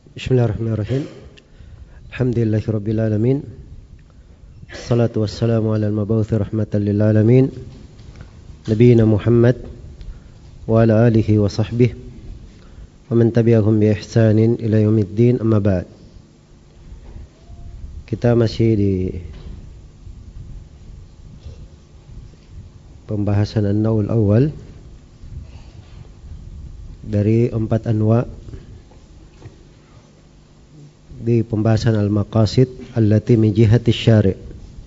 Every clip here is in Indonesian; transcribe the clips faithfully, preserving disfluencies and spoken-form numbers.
Bismillahirrahmanirrahim. Alhamdulillahirabbil alamin. Wassalatu wassalamu ala al-mab'uts rahmatan lil alamin. Nabiyina Muhammad wa ala alihi wa sahbihi wa man tabi'ahum bi ihsanin ila yaumiddin, amma ba'd. Kita masih di pembahasan an-naw'ul awal dari empat anwa' di pembahasan al-maqasid allati min jihati syari'.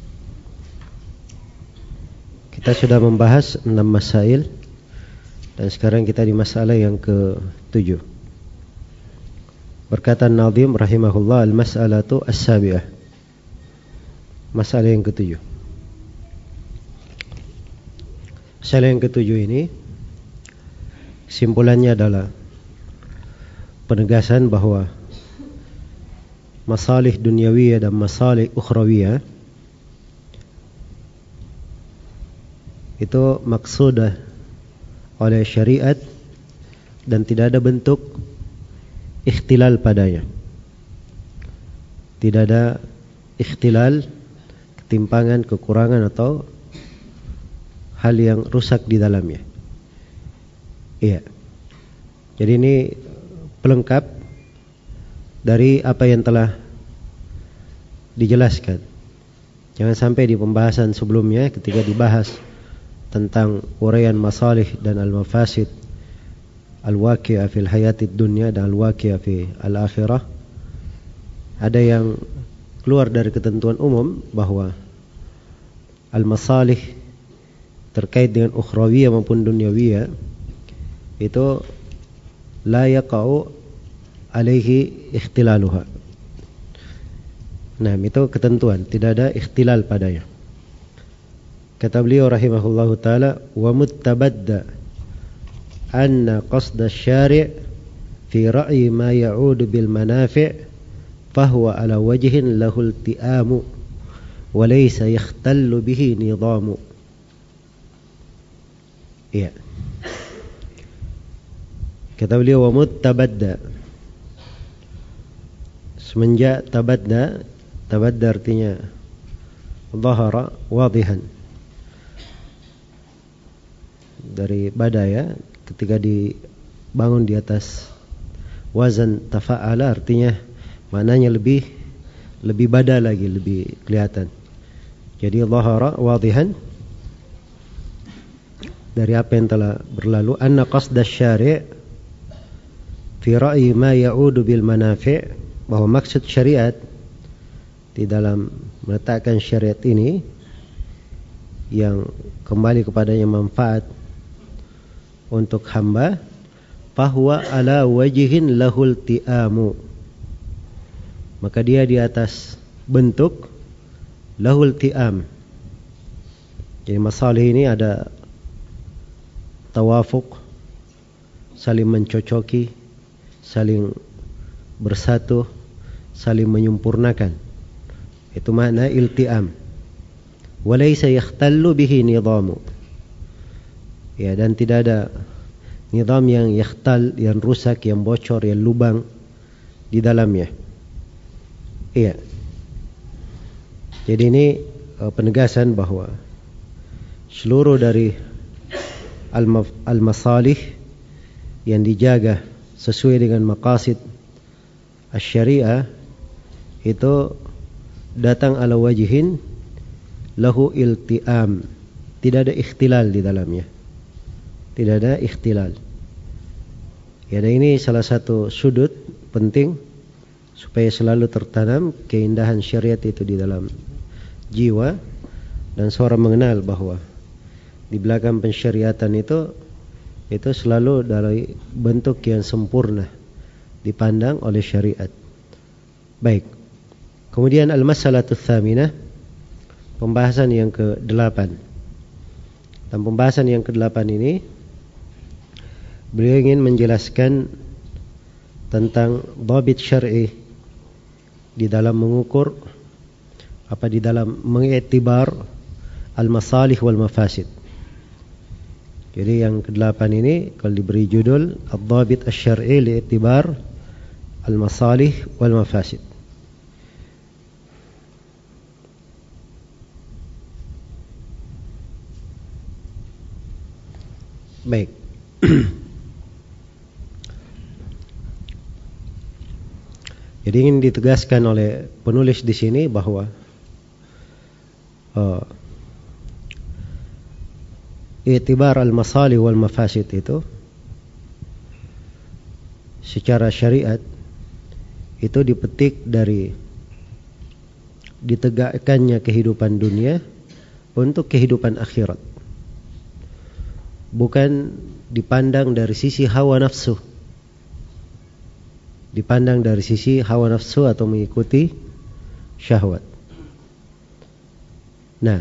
Kita sudah membahas enam masail dan sekarang kita di masalah yang ketujuh. Berkata An-Nadhim rahimahullah, al-mas'alatu as-sabi'ah, masalah yang ketujuh. Masalah yang ketujuh ini kesimpulannya adalah penegasan bahwa masalih dunyawiyah dan masalih ukhrawiyah itu maksudah oleh syariat dan tidak ada bentuk ikhtilal padanya. Tidak ada ikhtilal, ketimpangan, kekurangan atau hal yang rusak di dalamnya. Iya. Jadi ini pelengkap dari apa yang telah dijelaskan. Jangan sampai di pembahasan sebelumnya ketika dibahas tentang uraian masalih dan al-mafasid al-waqi'ah fil hayatid dunya dan al-waqi'ah fi al-akhirah, ada yang keluar dari ketentuan umum bahwa al-masalih terkait dengan ukhrawiyah maupun dunyawiyah itu la yaqa'u alaihi ikhtilaluha. Nah, itu ketentuan, tidak ada ikhtilal padanya. Kata beliau rahimahullahu ta'ala, wa muttabadda anna qasda syari' fi ra'yi ma ya'udu bil manafi' fahuwa ala wajhin lahul ti'amu wa laysa yakhtallu bihi nidamu. Iya. Kata beliau, wa muttabadda, semenjak tabadda, tabadda artinya dhahara wadihan, dari bada ya, ketika dibangun di atas wazan tafa'ala, artinya maknanya lebih lebih bada lagi, lebih kelihatan. Jadi dhahara wadihan, dari apa yang telah berlalu, anna qasda syari' fi ra'yi ma ya'udu bil manafi', bahwa maksud syariat di dalam meletakkan syariat ini yang kembali kepadanya manfaat untuk hamba, fahuwa ala wajihin lahul ti'amu, maka dia di atas bentuk lahul ti'am. Jadi masalah ini ada tawafuk, saling mencocoki, saling bersatu, saling menyempurnakan. Itu makna ilti'am. Walaysa yakhtallu bihi nidamu. Ya, dan tidak ada nidam yang yakhtal, yang rusak, yang bocor, yang lubang di dalamnya. Iya. Jadi ini uh, penegasan bahwa seluruh dari al-masalih yang dijaga sesuai dengan maqasid asy-syariah itu datang ala wajihin lahu ilti'am, tidak ada ikhtilal di dalamnya, tidak ada ikhtilal. Ya, dan ini salah satu sudut penting supaya selalu tertanam keindahan syariat itu di dalam jiwa, dan seorang mengenal bahwa di belakang pensyariatan itu itu selalu dari bentuk yang sempurna dipandang oleh syariat. Baik. Kemudian al-mas'alatu tsaminah, pembahasan yang kedelapan. Dan pembahasan yang kedelapan ini beliau ingin menjelaskan tentang dhabit syar'i di dalam mengukur, apa di dalam mengiktibar al-masalih wal mafasid. Jadi yang kedelapan ini kalau diberi judul ad-dhabit asy-syar'i li'tibar al-masalih wal mafasid. Baik. Jadi ingin ditegaskan oleh penulis di sini bahwa uh, i'tibar al-masalih wal mafasid itu secara syariat itu dipetik dari ditegakkannya kehidupan dunia untuk kehidupan akhirat. Bukan dipandang dari sisi hawa nafsu. Dipandang dari sisi hawa nafsu atau mengikuti syahwat. Nah,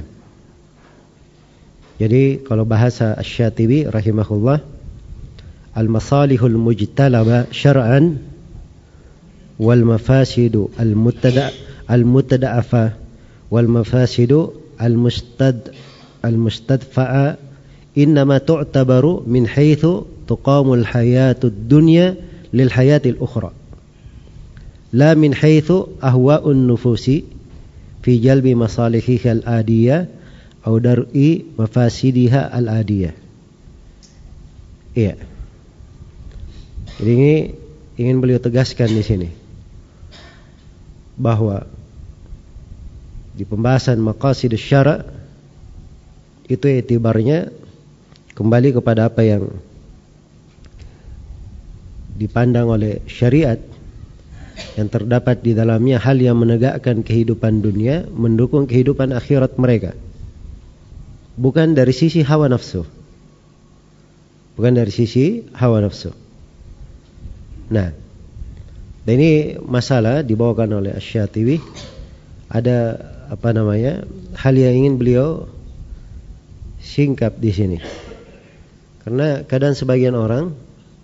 jadi kalau bahasa Asy-Syatibi rahimahullah, al-masalihul mujtalaba syar'an wal mafasidu al-muttada al-muttada'afa wal mafasidu al-mustad al-mustadfa'a innama tu'tabaru min haitsu tuqamul hayatud dunya lil hayatil ukhra la min haitsu ahwa'un nufusi fi jalbi masalihiha al-adiyah au dar'i mafasidiha al-adiyah. Iya. Jadi ini ingin beliau tegaskan di sini bahwa di pembahasan maqasidus syara' itu itibarnya kembali kepada apa yang dipandang oleh syariat yang terdapat di dalamnya hal yang menegakkan kehidupan dunia, mendukung kehidupan akhirat mereka. Bukan dari sisi hawa nafsu. Bukan dari sisi hawa nafsu. Nah, dan ini masalah dibawakan oleh Asy-Syatibi. Ada apa namanya? Hal yang ingin beliau singkap di sini. Karena kadang sebagian orang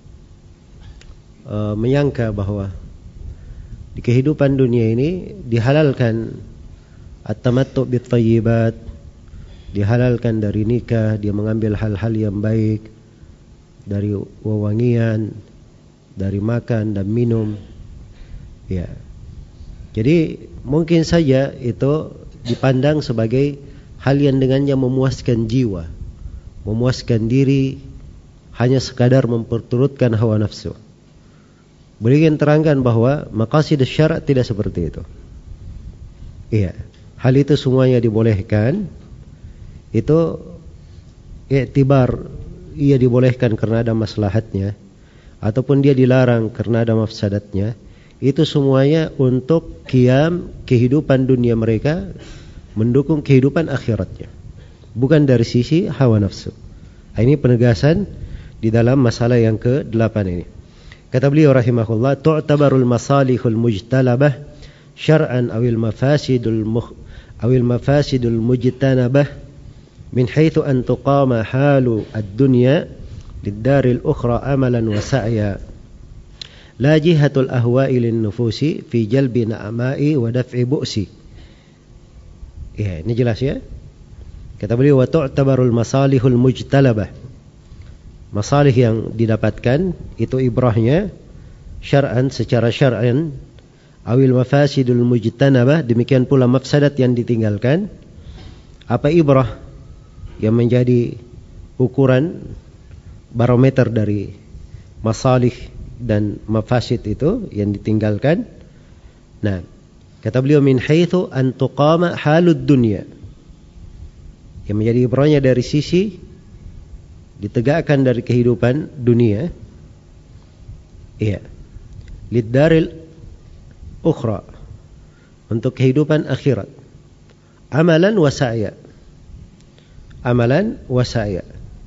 uh, menyangka bahwa di kehidupan dunia ini dihalalkan at-tamattu bit-thayyibat, dihalalkan dari nikah, dia mengambil hal-hal yang baik dari wewangian, dari makan dan minum. Ya. Jadi mungkin saja itu dipandang sebagai hal yang dengannya memuaskan jiwa, memuaskan diri, hanya sekadar memperturutkan hawa nafsu. Beliau ingin terangkan bahwa maqasid syara' tidak seperti itu. Iya, hal itu semuanya dibolehkan. Itu i'tibar, ia dibolehkan karena ada maslahatnya, ataupun dia dilarang karena ada mafsadatnya. Itu semuanya untuk qiyam kehidupan dunia mereka, mendukung kehidupan akhiratnya, bukan dari sisi hawa nafsu. Ini penegasan di dalam masalah yang ke delapan ini. Kata beliau rahimahullah, tu'tabarul masalihul mujtalabah syar'an awil mafasidul mukh awil mafasidul mujtanabah min haitsu an tuqama halu ad-dunya lid-daril ukhra amalan wa sa'ya la jihatul ahwa'i lin nufusi fi jalbi na'ma'i wa daf'i bu'si. Ya, ini jelas ya. Kata beliau, wa tu'tabarul masalihul mujtalabah. Masalih yang didapatkan itu ibrahnya syar'an, secara syar'an, awil mafasidul mujtanabah, demikian pula mafsadat yang ditinggalkan. Apa ibrah yang menjadi ukuran barometer dari masalih dan mafasid itu yang ditinggalkan? Nah, kata beliau, min haitsu an tuqama halud dunya, yang menjadi ibrahnya dari sisi ditegakkan dari kehidupan dunia, iya, lid-daril ukhra, untuk kehidupan akhirat, amalan wa sa'ya, amalan wa sa'ya.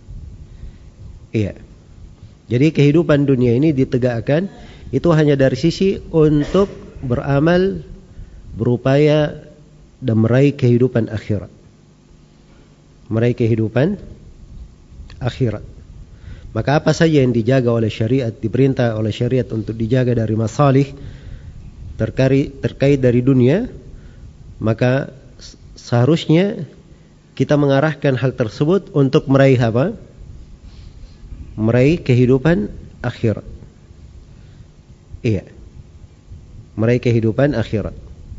Iya. Jadi kehidupan dunia ini ditegakkan itu hanya dari sisi untuk beramal, berupaya dan meraih kehidupan akhirat. Meraih kehidupan akhirat. Maka apa saja yang dijaga oleh syariat, diperintah oleh syariat untuk dijaga dari masalih terkait, terkait dari dunia, maka seharusnya kita mengarahkan hal tersebut untuk meraih apa? Meraih kehidupan akhirat. Iya. meraih kehidupan akhirat.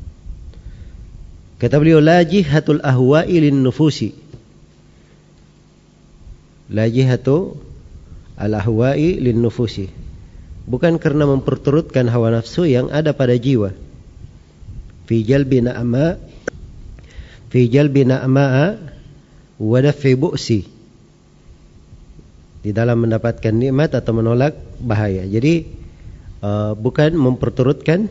Kata beliau, la jihatul ahwa'i lin nufusi. La jihatu al ahwa'i lin nufusi. Bukan karena memperturutkan hawa nafsu yang ada pada jiwa. Fi jalbi na'ma fi jalbi na'ma'a wa daf'i bu'si. Di dalam mendapatkan nikmat atau menolak bahaya. Jadi uh, bukan memperturutkan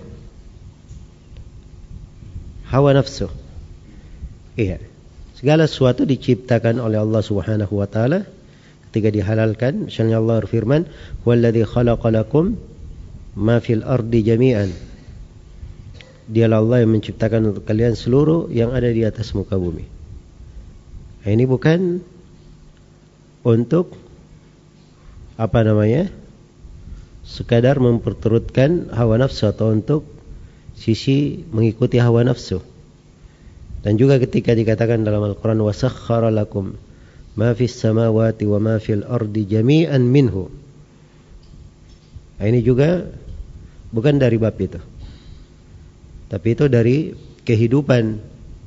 hawa nafsu. Iya. Segala sesuatu diciptakan oleh Allah Subhanahu wa taala ketika dihalalkan. Misalnya Allah berfirman, "Walladzi khalaqalakum ma fil ardi jami'an." Dialah Allah yang menciptakan untuk kalian seluruh yang ada di atas muka bumi. Nah, ini bukan untuk apa namanya? Sekadar memperturutkan hawa nafsu atau untuk sisi mengikuti hawa nafsu. Dan juga ketika dikatakan dalam Al-Quran, وَسَخَّرَ لَكُمْ مَا فِي السَّمَاوَاتِ وَمَا فِي الْأَرْضِ جَمِيعًا مِنْهُ. Nah, ini juga bukan dari bab itu, tapi itu dari kehidupan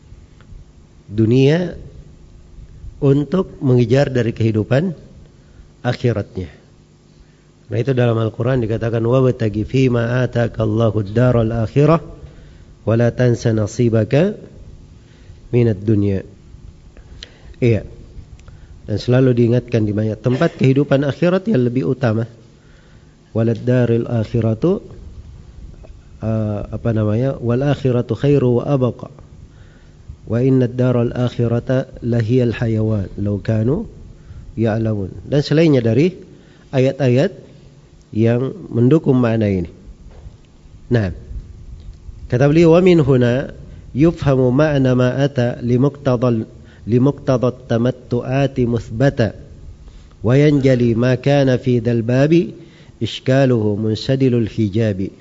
dunia untuk mengejar dari kehidupan akhiratnya. Nah, itu dalam Al-Quran dikatakan, وَابْتَغِ فِيمَا آتَاكَ اللَّهُ الدَّارَ الْآخِرَةَ وَلَا تَنْسَ نَصِيبَكَ minat dunia. Iya. Dan selalu diingatkan di banyak tempat kehidupan akhirat yang lebih utama. Walad daril akhiratu uh, apa namanya? Wal akhiratu khairu wa abqa. Wa inna ad-daral akhirata lahiyal hayawan law kanu ya'lamun. Dan selainnya dari ayat-ayat yang mendukung makna ini. Nah, kata beliau, wa min huna yufhamu ma'na ma ata limuqtadal limuqtadat tamattu'ati muthbata wa yanjali ma kana fi dzal babi iskaluhu munsadilul hijabi.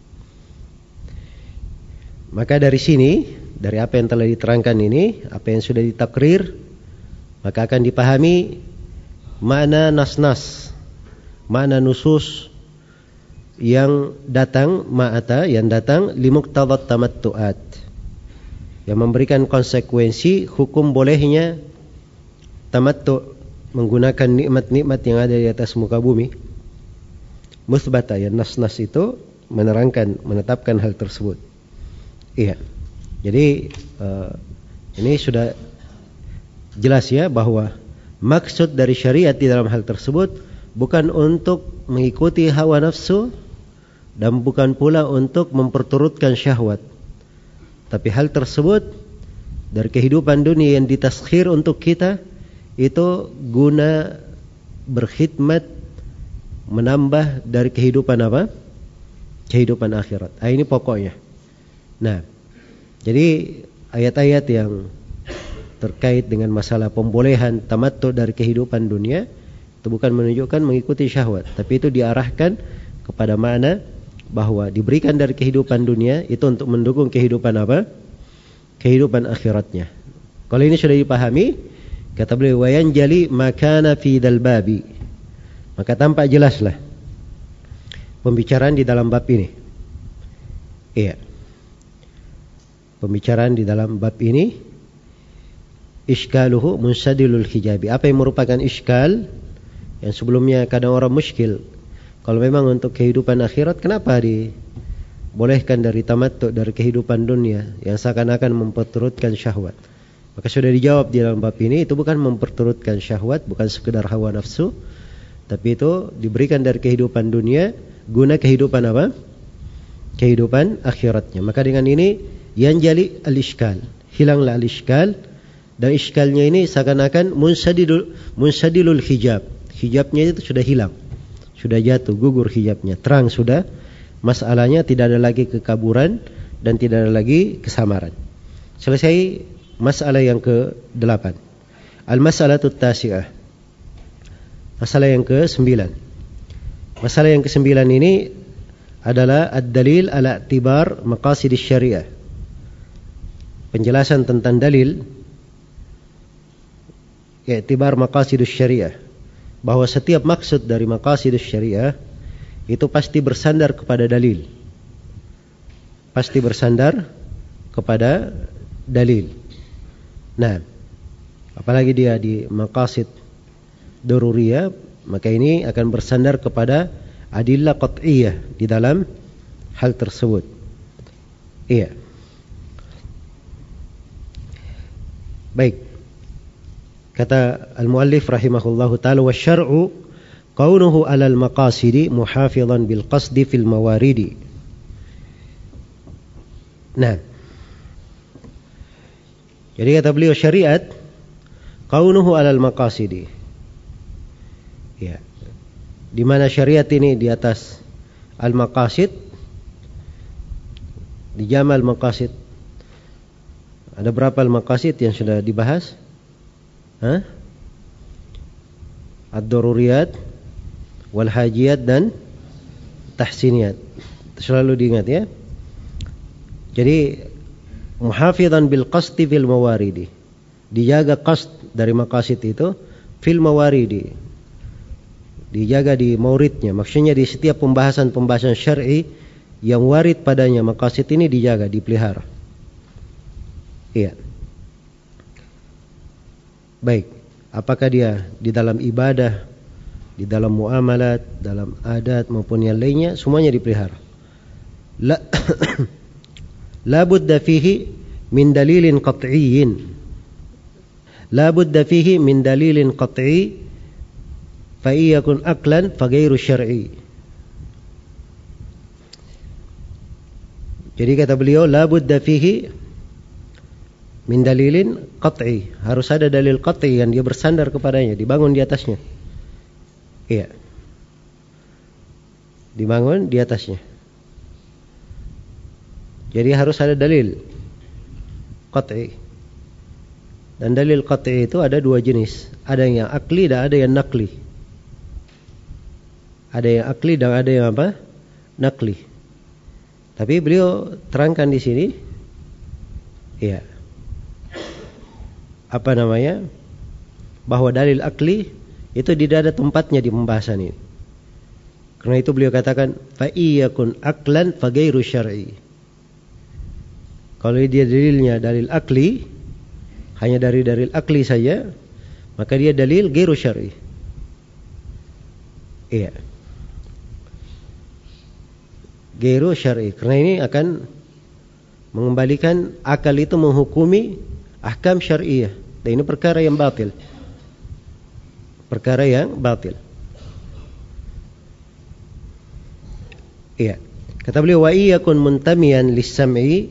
Maka dari sini, dari apa yang telah diterangkan ini, apa yang sudah ditakrir, maka akan dipahami makna nas-nas, makna nusus yang datang, ma'ata yang datang limuqtadat tamattu'at, yang memberikan konsekuensi hukum bolehnya tamattu, menggunakan nikmat-nikmat yang ada di atas muka bumi. Muthbata, ya, nas-nas itu menerangkan, menetapkan hal tersebut. Iya. Jadi uh, ini sudah jelas ya bahwa maksud dari syariat di dalam hal tersebut bukan untuk mengikuti hawa nafsu dan bukan pula untuk memperturutkan syahwat. Tapi hal tersebut dari kehidupan dunia yang ditaskhir untuk kita itu guna berkhidmat, menambah dari kehidupan apa? Kehidupan akhirat. Ah, ini pokoknya. Nah, jadi ayat-ayat yang terkait dengan masalah pembolehan tamattu dari kehidupan dunia itu bukan menunjukkan mengikuti syahwat, tapi itu diarahkan kepada makna bahwa diberikan dari kehidupan dunia itu untuk mendukung kehidupan apa? Kehidupan akhiratnya. Kalau ini sudah dipahami, kata beliau, wa yanjali makana fi dzal babi, maka tampak jelaslah pembicaraan di dalam bab ini. Iya. Pembicaraan di dalam bab ini iskaluhu munsadilul hijabi. Apa yang merupakan iskal yang sebelumnya kadang orang muskil. Kalau memang untuk kehidupan akhirat, kenapa dibolehkan dari tamattu, dari kehidupan dunia yang seakan-akan memperturutkan syahwat? Maka sudah dijawab di dalam bab ini, itu bukan memperturutkan syahwat, bukan sekedar hawa nafsu, tapi itu diberikan dari kehidupan dunia guna kehidupan apa? Kehidupan akhiratnya. Maka dengan ini yanjali al-iskal, hilanglah al-iskal, dan iskalnya ini seakan-akan munsadilul munsadilul hijab. Hijabnya itu sudah hilang, sudah jatuh, gugur hijabnya, terang sudah masalahnya, tidak ada lagi kekaburan dan tidak ada lagi kesamaran. Selesai masalah yang ke delapan. Al-mas'alatut tasi'ah. Masalah yang ke sembilan. Masalah yang ke sembilan ini adalah ad-dalil ala i'tibar maqasidis syariah. Penjelasan tentang dalil i'tibar maqasidus syariah, bahwa setiap maksud dari maqasidus syariah itu pasti bersandar kepada dalil. pasti bersandar kepada dalil. Nah, apalagi dia di maqasid daruriyah, maka ini akan bersandar kepada adillah qat'iyah di dalam hal tersebut. Iya. Baik. Kata al-muallif rahimahullahu ta'ala, wa syar'u qawnuhu alal maqasidi muhafizan bil qasdi fil mawaridi. Nah, jadi kata beliau syariat qawnuhu alal maqasidi. Ya. Di mana syariat ini di atas al-maqasid, di jamal maqasid. Ada berapa al-maqasid yang sudah dibahas? Hah? Ad-daruriyat wal hajiyat dan tahsiniyat. Selalu diingat ya. Jadi muhafizan bil qasdi fil mawaridi. Dijaga qasd dari maqasid itu fil mawaridi. Dijaga di mauridnya. Maksudnya di setiap pembahasan-pembahasan syar'i yang warid padanya maqasid ini dijaga, dipelihara. Iya. Baik, apakah dia di dalam ibadah, di dalam muamalat, dalam adat maupun yang lainnya, semuanya dipelihara. La, la budda fihi min dalilin qat'iyyin. La budda fihi min dalilin qat'i fa iyakun aqlan fa ghairu syar'i. Jadi kata beliau, la budda fihi min dalilin qat'i, harus ada dalil qat'i yang dia bersandar kepadanya, dibangun di atasnya. Iya. Dibangun di atasnya. Jadi harus ada dalil qat'i. Dan dalil qat'i itu ada dua jenis. Ada yang akli dan ada yang nakli. Ada yang akli dan ada yang apa? Nakli. Tapi beliau terangkan di sini, iya, apa namanya, bahwa dalil akli itu tidak ada tempatnya di pembahasan ini. Karena itu beliau katakan fa iyakun aqlan fa ghairu syar'i. Kalau dia dalilnya dalil akli, hanya dari dalil akli saja, maka dia dalil ghairu syar'i. Iya. Ghairu syar'i. Karena ini akan mengembalikan akal itu menghukumi ahkam syariah. Dan ini perkara yang batil. Perkara yang batil. Iya. Kata beliau, wa iyakun muntamiyan lis-sam'i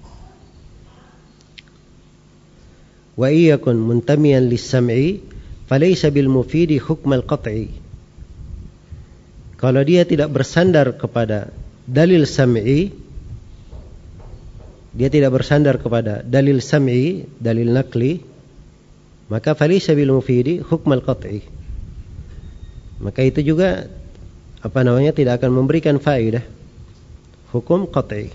wa iyakun muntamiyan lis-sam'i falaysa bil mufidi hukm al-qat'i. Kalau dia tidak bersandar kepada dalil sam'i, dia tidak bersandar kepada dalil sam'i, dalil nakli, maka falaysa bil mufidi hukm al-qat'i. Maka itu juga apa namanya, tidak akan memberikan faedah hukum qat'i.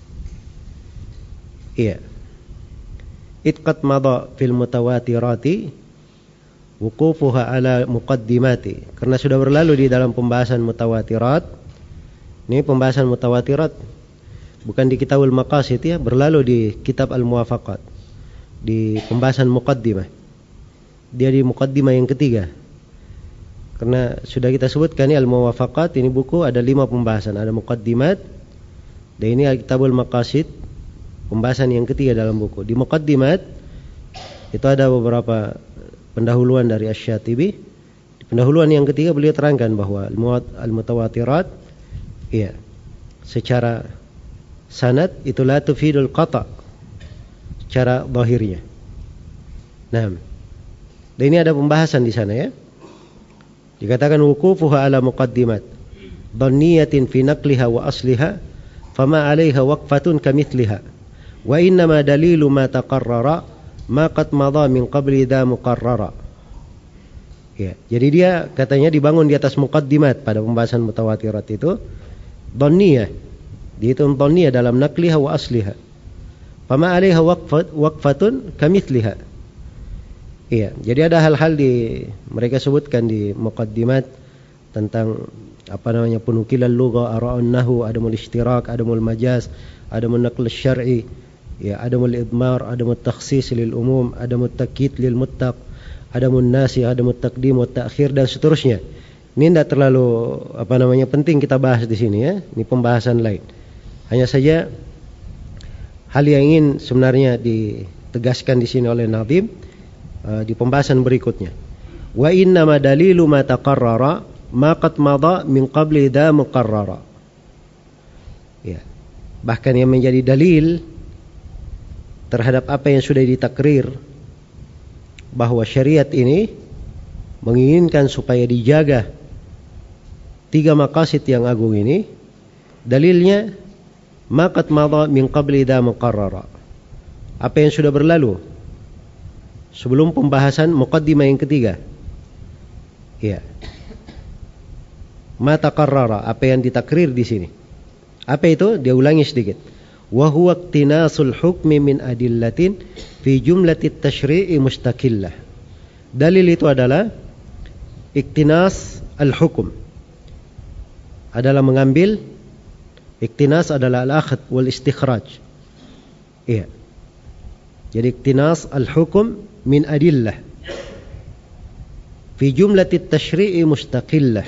Iya. Itqad madha fil mutawatirati wuqufuha ala muqaddimati. Karena sudah berlalu di dalam pembahasan mutawatirat. Ini pembahasan mutawatirat bukan di kitabul maqasid ya, berlalu di kitab al-muwafaqat, di pembahasan muqaddimah. Dia di muqaddimah yang ketiga. Karena sudah kita sebutkan ya, al-muwafaqat ini buku ada lima pembahasan, ada muqaddimat, dan ini kitabul maqasid, pembahasan yang ketiga dalam buku. Di muqaddimat itu ada beberapa pendahuluan dari Asy-Syatibi. Di pendahuluan yang ketiga beliau terangkan bahwa al-mutawatirat, iya, secara sanad itu la tufidul qata' secara zahirnya. Nah, dan ini ada pembahasan di sana ya. Dikatakan wuqufuha ala muqaddimat dhanniyatin fi naqliha wa asliha fama 'alaiha waqfatun kamithliha wa innama dalilu ma taqarrara ma qad madha min qabli dha muqarrara. Ya, jadi dia katanya dibangun di atas muqaddimat pada pembahasan mutawatirat itu dhanniyah. Dihitung dhanniyah dalam naqliha wa asliha. Fama 'alaiha waqfat waqfatun kamithliha. Iya, jadi ada hal-hal di mereka sebutkan di muqaddimat tentang apa namanya penukilan lugha, ara'un nahwu, adamul ishtirak, adamul majaz, adamul naql syar'i, ya, adamul idmar, adamul takhsis lil umum, adamul takyid lil muttaq, adamul nasi, adamul taqdim wa ta'khir, dan seterusnya. Ini tidak terlalu apa namanya penting kita bahas di sini ya. Ini pembahasan lain. Hanya saja hal yang ingin sebenarnya ditegaskan di sini oleh Nadhim uh, di pembahasan berikutnya. Wa inna ma dalilu ma taqarrara ma qad madha min qabli da muqarrara. Ya. Bahkan yang menjadi dalil terhadap apa yang sudah ditakrir bahwa syariat ini menginginkan supaya dijaga tiga maqasid yang agung ini, dalilnya ma qad madha min qabli da muqarrara. Apa yang sudah berlalu sebelum pembahasan muqaddimah yang ketiga. Ya. Ma taqarrara, apa yang ditakrir di sini. Apa itu? Dia ulangi sedikit. Wa huwa iqtinasul hukmi min adillatin fi jumlatit tasyri'i mustaqillah. Dalil itu adalah iqtinas al-hukum. Adalah mengambil, iqtinas adalah al-akhd wal istikhraj. Iya. Jadi iqtinas al-hukum min adillah fi jumlatit tasyri'i mustaqillah.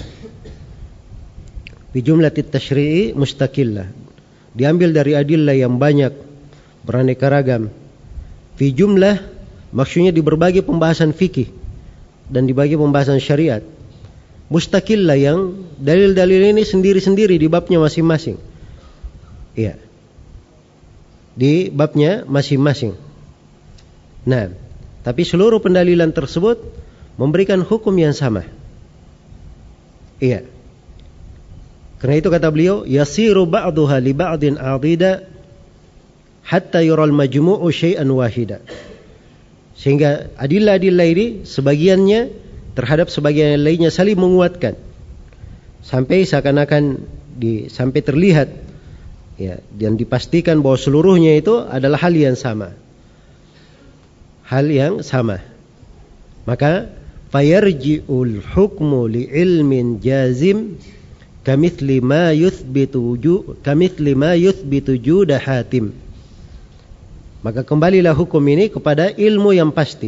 Fi jumlatit tasyri'i mustaqillah. Diambil dari adillah yang banyak, beraneka ragam. Fi jumlah maksudnya di berbagai pembahasan fikih dan di bagi pembahasan syariat. Mustaqillah yang dalil-dalil ini sendiri-sendiri di babnya masing-masing. Iya. Di babnya masing-masing. Nah, tapi seluruh pendalilan tersebut memberikan hukum yang sama. Iya. Karena itu kata beliau, yasiru ba'duha li ba'din 'adida hatta yural majmu'u syai'an wahida. Sehingga adillah-adillah ini sebagiannya terhadap sebagian yang lainnya saling menguatkan sampai seakan-akan di, sampai terlihat ya, dan dipastikan bahwa seluruhnya itu adalah hal yang sama. Hal yang sama. Maka fayarji'ul hukmu li ilmin jazim kamithli ma yuthbitu wujud kamithli ma yuthbitu juda hatim. Maka kembalilah hukum ini kepada ilmu yang pasti.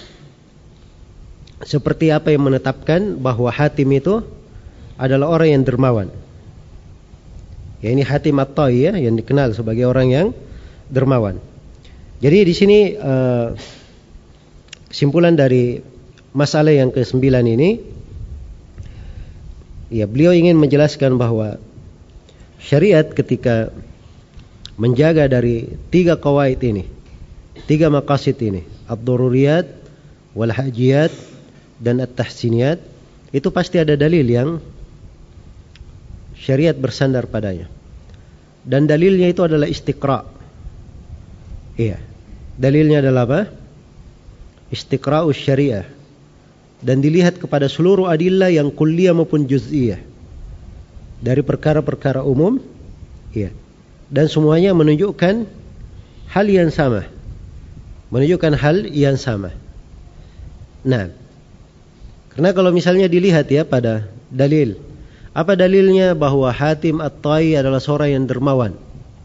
Seperti apa yang menetapkan bahwa Hatim itu adalah orang yang dermawan. Ya, ini Hatim at-Tai ya, yang dikenal sebagai orang yang dermawan. Jadi di sini uh, kesimpulan dari masalah yang kesembilan ini, ya, beliau ingin menjelaskan bahwa syariat ketika menjaga dari tiga qawaid ini, tiga maqasid ini, ad-daruriyat wal hajiyat dan at-tahsiniyat, itu pasti ada dalil yang syariat bersandar padanya. Dan dalilnya itu adalah istiqra'. Iya. Dalilnya adalah apa? Istiqra'us syariah. Dan dilihat kepada seluruh adillah yang kulliyah maupun juz'iyah. Dari perkara-perkara umum, iya. Dan semuanya menunjukkan hal yang sama. Menunjukkan hal yang sama. Nah, karena kalau misalnya dilihat ya pada dalil, apa dalilnya bahwa Hatim at-Tai adalah seorang yang dermawan?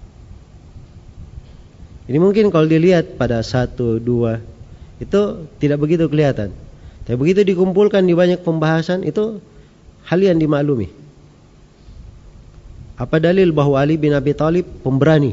Ini mungkin kalau dilihat pada satu, dua, itu tidak begitu kelihatan. Tapi begitu dikumpulkan di banyak pembahasan, itu hal yang dimaklumi. Apa dalil bahwa Ali bin Abi Thalib pemberani?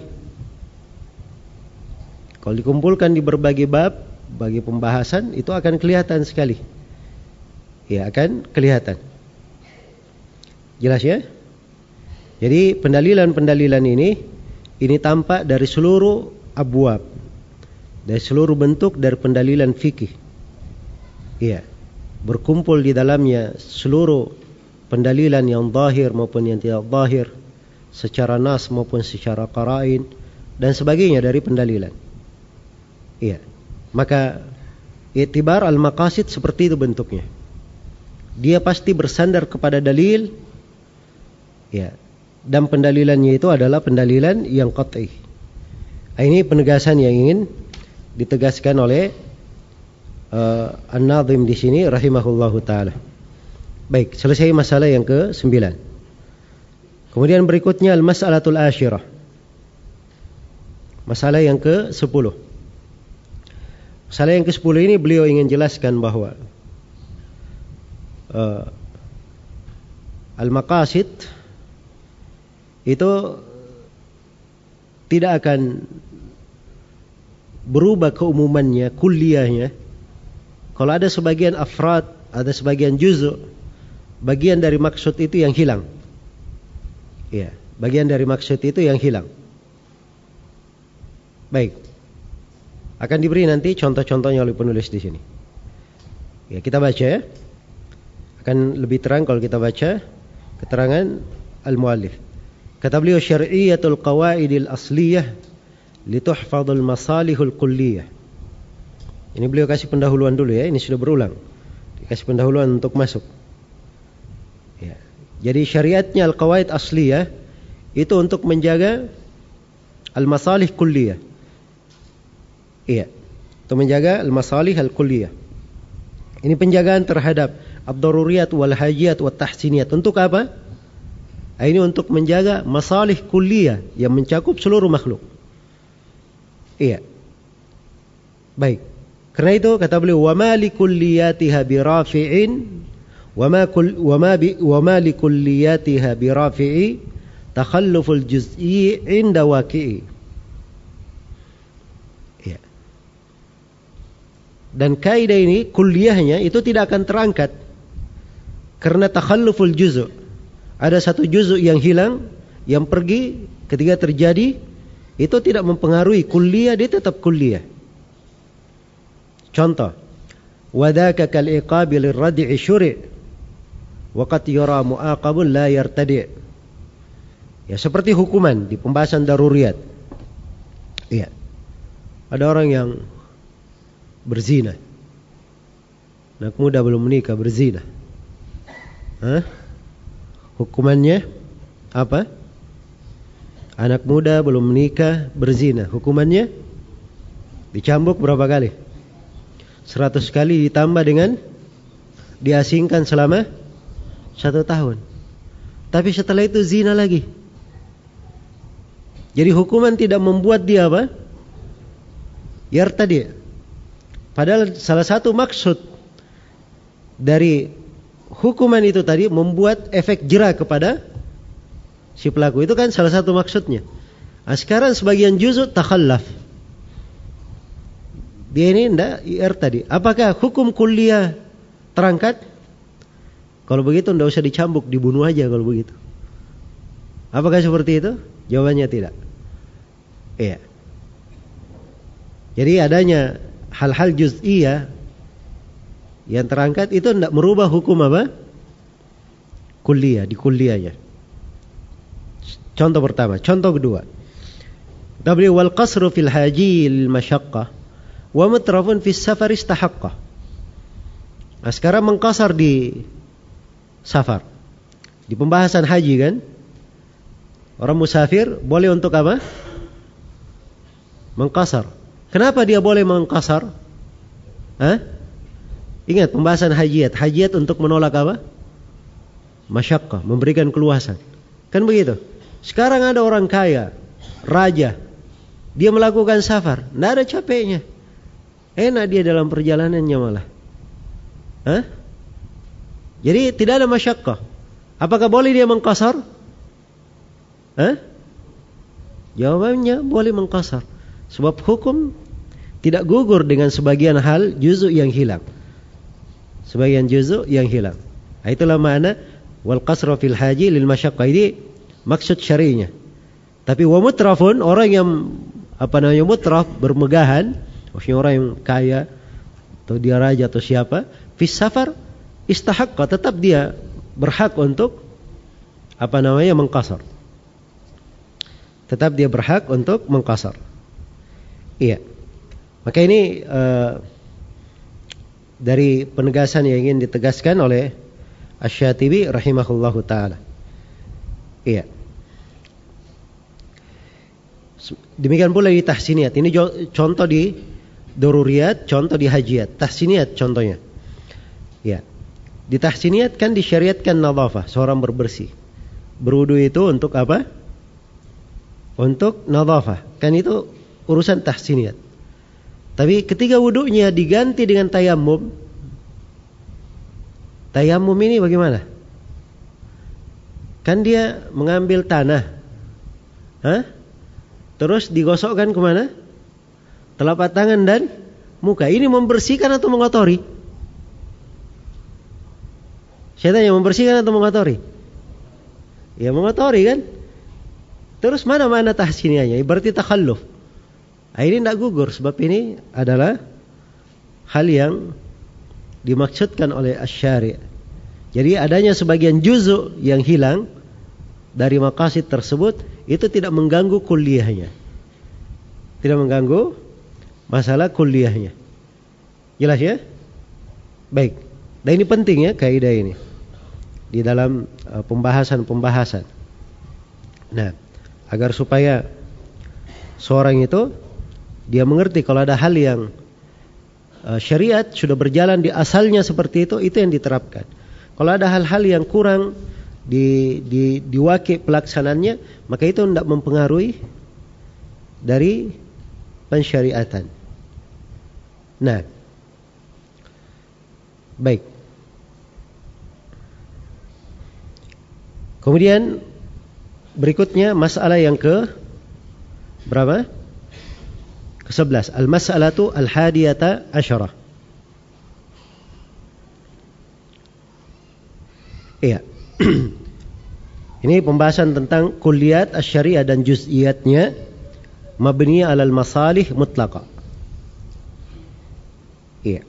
Kalau dikumpulkan di berbagai bab, bagi pembahasan, itu akan kelihatan sekali. Ya, akan kelihatan. Jelas ya? Jadi pendalilan-pendalilan ini, ini tampak dari seluruh abwab, dari seluruh bentuk dari pendalilan fikih. Iya, berkumpul di dalamnya seluruh pendalilan yang zahir maupun yang tidak zahir, secara nas maupun secara qara'in dan sebagainya dari pendalilan. Iya, maka i'tibar al-maqasid seperti itu bentuknya. Dia pasti bersandar kepada dalil, ya, dan pendalilannya itu adalah pendalilan yang qat'i. Ini penegasan yang ingin ditegaskan oleh uh, An-Nadhim di sini rahimahullahu taala. Baik, selesai masalah yang ke sembilan. Kemudian berikutnya al-mas'alatul asyirah. Masalah yang ke sepuluh. Masalah yang ke sepuluh ini beliau ingin jelaskan bahwa uh, al-maqasid itu tidak akan berubah keumumannya, kulliyahnya. Kalau ada sebagian afrad, ada sebagian juz'u, bagian dari maksud itu yang hilang. Ya, bagian dari maksud itu yang hilang. Baik. Akan diberi nanti contoh-contohnya oleh penulis di sini. Ya, kita baca ya. Akan lebih terang kalau kita baca keterangan al-muallif. Kata beliau, syar'iyyatul qawaidil asliyah lituhfadul masalihul kulliyah. Ini beliau kasih pendahuluan dulu ya, ini sudah berulang. Dikasih pendahuluan untuk masuk. Ya. Jadi syariatnya al-qawaid asliyah itu untuk menjaga al-masalih kulliyah. Iya. Untuk menjaga al-masalih al-kulliyah. Ini penjagaan terhadap ad-daruriyat wal hajiyat wat tahsiniyat. Untuk apa? Ini untuk menjaga masalih kulliyah yang mencakup seluruh makhluk. Iya. Baik. Karena itu kata beliau, wa ma li kulliyatiha bi rafi'in wa ma kull wa ma bi wa ma li kulliyatiha bi rafi'i takhalluful juz'i 'inda waqi'i. Iya. Dan kaidah ini kulliyahnya itu tidak akan terangkat karena takhalluful juz'. Ada satu juz' yang hilang, yang pergi ketika terjadi, itu tidak mempengaruhi kulliyah, dia tetap kulliyah. Contoh, wadaka kal iqabi lirrad'i syuri' wa qad yara mu'aqabun la yartadi'. Ya, seperti hukuman di pembahasan daruriyat. Iya. Ada orang yang berzina. Anak muda belum menikah berzina. Hah? Hukumannya apa? Anak muda belum menikah berzina. Hukumannya dicambuk berapa kali? Seratus kali ditambah dengan diasingkan selama satu tahun. Tapi setelah itu zina lagi. Jadi hukuman tidak membuat dia apa? Yartadi. Padahal salah satu maksud dari hukuman itu tadi membuat efek jera kepada si pelaku. Itu kan salah satu maksudnya. Nah, sekarang sebagian juz'u takhallaf. Dia ini tidak ir tadi. Apakah hukum kulliyah terangkat? Kalau begitu tidak usah dicambuk, dibunuh aja kalau begitu. Apakah seperti itu? Jawabannya tidak. Iya. Jadi adanya hal-hal juz'iyah yang terangkat itu tidak merubah hukum apa? Kulliyah, di kulliyahnya. Contoh pertama, contoh kedua. Tabli wal qasru fil haji lil masyaqqah wa mutrafun fis safar istahaqqa. Nah, sekarang mengqasar di safar. Di pembahasan haji kan? Orang musafir boleh untuk apa? Mengqasar. Kenapa dia boleh mengqasar? Hah? Ingat pembahasan hajiat. Hajiat untuk menolak apa? Masyaqqah, memberikan keluasan. Kan begitu. Sekarang ada orang kaya, raja, dia melakukan safar, tidak ada capeknya. Enak dia dalam perjalanannya malah. Hah? Jadi tidak ada masyaqqah. Apakah boleh dia mengqasar? Hah? Jawabannya boleh mengqasar. Sebab hukum tidak gugur dengan sebagian hal juz'u yang hilang. Sebagian juz'u yang hilang. Nah, itulah makna wal qasra fil haji lil masyaqqah. Ini maksud syar'inya. Tapi wa mutrafun, orang yang apa namanya mutraf, bermegahan, maksudnya orang yang kaya atau dia raja atau siapa, fis safar istahaqqa, tetap dia berhak untuk apa namanya mengqasar. Tetap dia berhak untuk mengqasar. Iya. Maka ini uh, dari penegasan yang ingin ditegaskan oleh Asy-Syatibi rahimahullahu ta'ala. Iya. Demikian pula di tahsiniyat. Ini contoh di daruriyat, contoh di hajiyat. Tahsiniyat contohnya. Ya. Di tahsiniyat kan disyariatkan nadhafah, seorang berbersih. berwudu itu untuk apa? Untuk nadhafah. Kan itu urusan tahsiniyat. Tapi ketika wudunya diganti dengan tayammum, tayammum ini bagaimana? Kan dia mengambil tanah, hah? Terus digosokkan kemana? Telapak tangan dan muka. Ini membersihkan atau mengotori? Saya tanya, membersihkan atau mengotori? Ya mengotori kan? Terus mana mana tahsinianya? Berarti takhalluf. Nah, ini tidak gugur sebab ini adalah hal yang dimaksudkan oleh asy-syari'. Jadi adanya sebagian juz'u yang hilang dari maqasid tersebut itu tidak mengganggu kulliyahnya. Tidak mengganggu masalah kulliyahnya. Jelas ya? Baik. Dan ini penting ya kaidah ini di dalam uh, pembahasan-pembahasan. Nah, agar supaya seorang itu dia mengerti kalau ada hal yang uh, syariat sudah berjalan di asalnya seperti itu, itu yang diterapkan. Kalau ada hal-hal yang kurang di di diwaki pelaksanannya, maka itu tidak mempengaruhi dari pensyariatan. Nah, baik. Kemudian berikutnya masalah yang ke berapa? ke sebelas. Al-mas'alatu al-hadiyata asyarah. Iya. Ini pembahasan tentang kulliyat asy-syariah dan juz'iyatnya mabniyah 'alal masalih mutlaqah. Iya.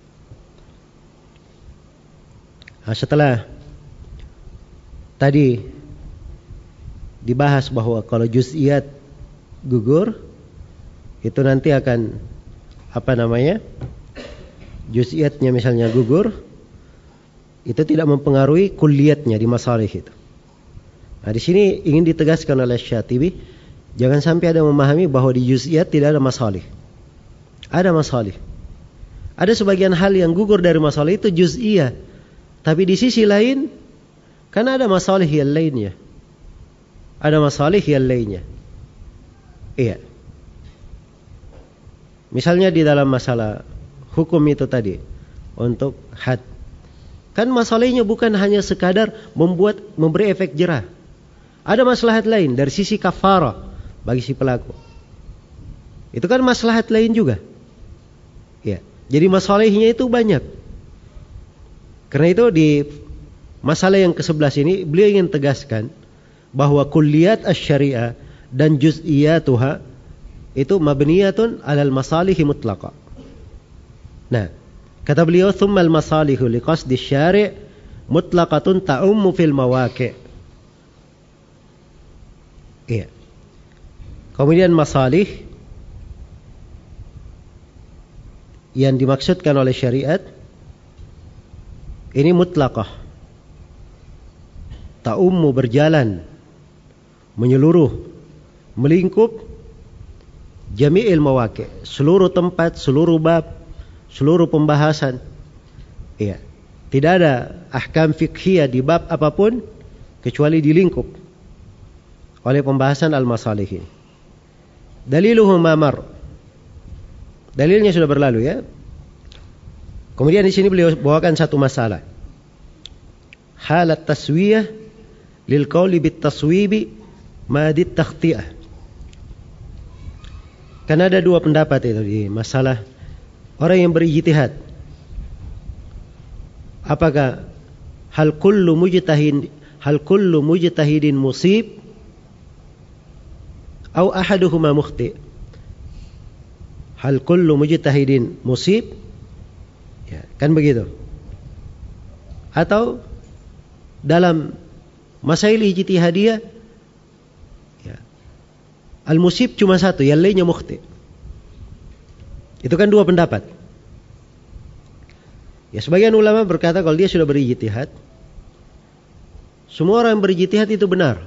Nah, setelah tadi dibahas bahwa kalau juz'iyat gugur itu nanti akan apa namanya? Juz'iyatnya misalnya gugur, itu tidak mempengaruhi kulliyatnya di masalih itu. Nah, di sini ingin ditegaskan oleh Syatibi, jangan sampai ada memahami bahwa di juz'iyat tidak ada masalih. Ada masalih. Ada sebagian hal yang gugur dari masalih itu juz'iyah, tapi di sisi lain karena ada masalih yang lainnya. Ada masalih yang lainnya. Iya. Misalnya di dalam masalah hukum itu tadi untuk had. Kan masalahnya bukan hanya sekadar membuat memberi efek jerah. Ada maslahat lain dari sisi kafarah bagi si pelaku. Itu kan maslahat lain juga. Ya. Jadi masalahnya itu banyak. Karena itu di masalah yang kesebelas ini beliau ingin tegaskan bahwa kulliyat asy-syariah dan juz'iyatuha itu mabniyatun 'alal masalihi mutlaqah. Nah, kata beliau thumma al-masalihu liqasdi asy-syari' mutlaqatun ta'ummu fil mawaqi'. Iya. Kemudian masalih yang dimaksudkan oleh syariat ini mutlaqah. Ta'ummu berjalan, menyeluruh, melingkup jami'il mawaqi', seluruh tempat, seluruh bab, seluruh pembahasan. Iya. Tidak ada ahkam fiqhiyah di bab apapun kecuali dilingkup oleh pembahasan al-masalih ini. Daliluhu ma mar. Dalilnya sudah berlalu ya. Kemudian di sini beliau bawakan satu masalah. Halat taswiyah lil qawli bit taswibi ma dit takhti'ah. Karena ada dua pendapat itu di masalah orang yang berijtihad. Apakah hal kullu mujtahid hal kullu mujtahidin musib atau ahaduhuma mukhti? Hal kullu mujtahidin musib? Ya, kan begitu. Atau dalam masail ijtihadiyah ya, al-musib cuma satu, yang lainnya mukhti. Itu kan dua pendapat. Ya, sebagian ulama berkata kalau dia sudah berijtihad, semua orang yang berijtihad itu benar.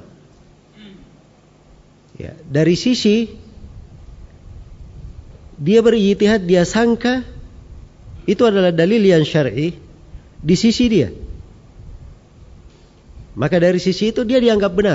Ya, dari sisi dia berijtihad, dia sangka itu adalah dalil yang syar'i di sisi dia. maka dari sisi itu dia dianggap benar.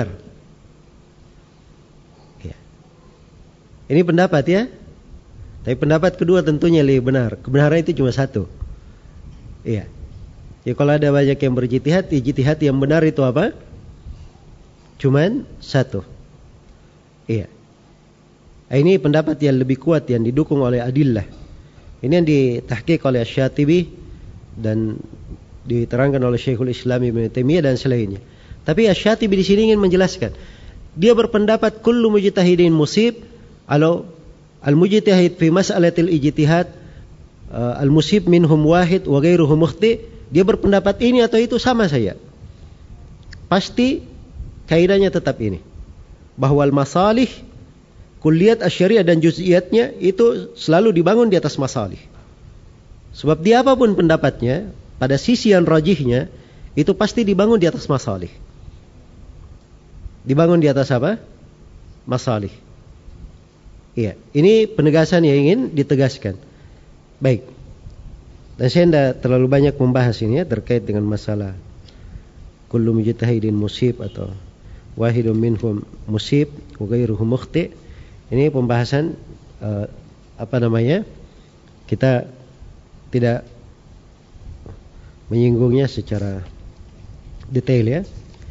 Ya. Ini pendapat ya. Tapi pendapat kedua tentunya lebih benar. Kebenaran itu cuma satu. Iya. Ya kalau ada banyak yang berijtihad, ijtihad yang benar itu apa? Cuman satu. Iya. Ini pendapat yang lebih kuat yang didukung oleh adillah. Ini yang ditahqiq oleh Asy-Syatibi dan diterangkan oleh Syekhul Islam Ibnu Taimiyah dan selainnya. Tapi Asy-Syatibi di sini ingin menjelaskan. Dia berpendapat kullu mujtahidin musib, kalau al-mujtahid fi mas'alatil ijtihad uh, al-musib minhum wahid wa ghairuhu mukhti, dia berpendapat ini atau itu sama saja. Pasti kaidahnya tetap ini. Bahwa al-masalih kulliyat asy-syariah dan juz'iyatnya itu selalu dibangun di atas masalih. Sebab dia apapun pendapatnya, pada sisi yang rajihnya itu pasti dibangun di atas masalih. Dibangun di atas apa? Masalih. Iya, ini penegasan yang ingin ditegaskan. Baik. Dan saya tidak terlalu banyak membahas ini ya terkait dengan masalah kullu mujtahidin musib atau wahidun minhum musib wa ghairuhu mukhti. Ini pembahasan uh, apa namanya? Kita tidak menyinggungnya secara detail ya.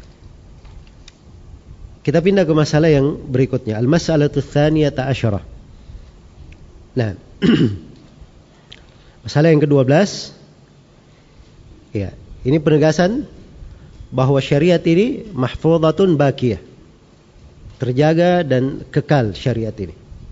Kita pindah ke masalah yang berikutnya. Al-mas'alatu tsaniyata asyarah. Nah, masalah yang kedua belas. Ya, ini penegasan bahwa syariat ini mahfuzatun baqiyah. Terjaga dan kekal syariat ini.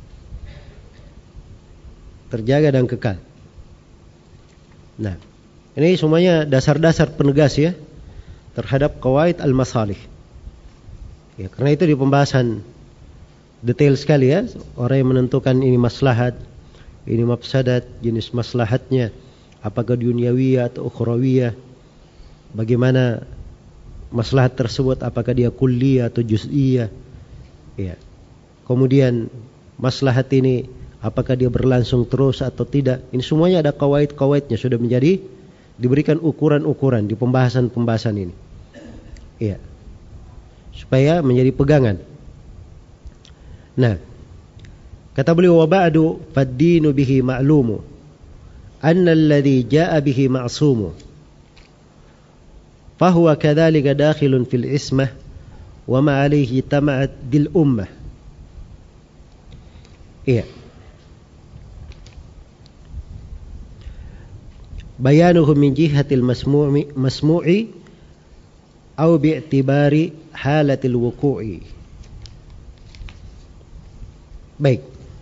Terjaga dan kekal. Nah, ini semuanya dasar-dasar penegas ya terhadap qawaid al-masalih. Ya, karena itu di pembahasan detail sekali ya, orang yang menentukan ini maslahat, ini mafsadat, jenis maslahatnya, apakah duniawiyah atau ukhrawiyah, bagaimana maslahat tersebut, apakah dia kulliyah atau juz'iyah. Ya. Kemudian maslahat ini apakah dia berlangsung terus atau tidak. Ini semuanya ada qawaid-qawaidnya, sudah menjadi diberikan ukuran-ukuran di pembahasan-pembahasan ini. Iya. Supaya menjadi pegangan. Nah, kata beliau wa ba'du fad-dinu bihi ma'lumu anna alladhi ja'a bihi ma'sumu fa huwa kadzalika dakhilun fil ismah wa ma alayhi tama'at dil ummah. Iya. Bayanuhu min jihatil masmu'i masmu'i aw bi'tibari halatil wuqu'i. Baik.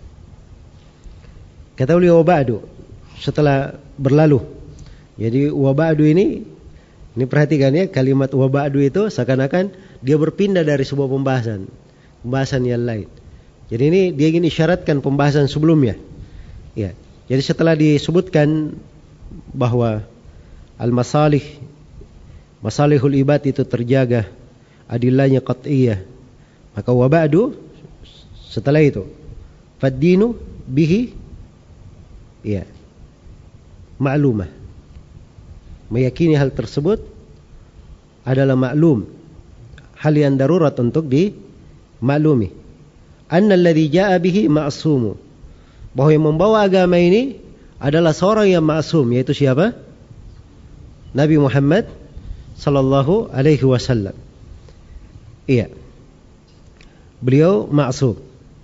Kata beliau wa ba'du, setelah berlalu. Jadi wa ba'du ini ini perhatikan ya, kalimat wa ba'du itu seakan-akan dia berpindah dari sebuah pembahasan, pembahasan yang lain. Jadi ini dia ingin isyaratkan pembahasan sebelumnya. Ya. Jadi setelah disebutkan bahwa al-masalih, masalihul ibad itu terjaga, adillahnya qat'iyah, maka wa ba'du setelah itu fad-dinu bihi ya ma'lumah, meyakini hal tersebut adalah maklum, hal yang darurat untuk dimaklumi. Anna alladhi ja'a bihi ma'sumu, bahwa yang membawa agama ini adalah seorang yang ma'sum, yaitu siapa? Nabi Muhammad sallallahu alaihi wasallam. Iya. Beliau ma'sum.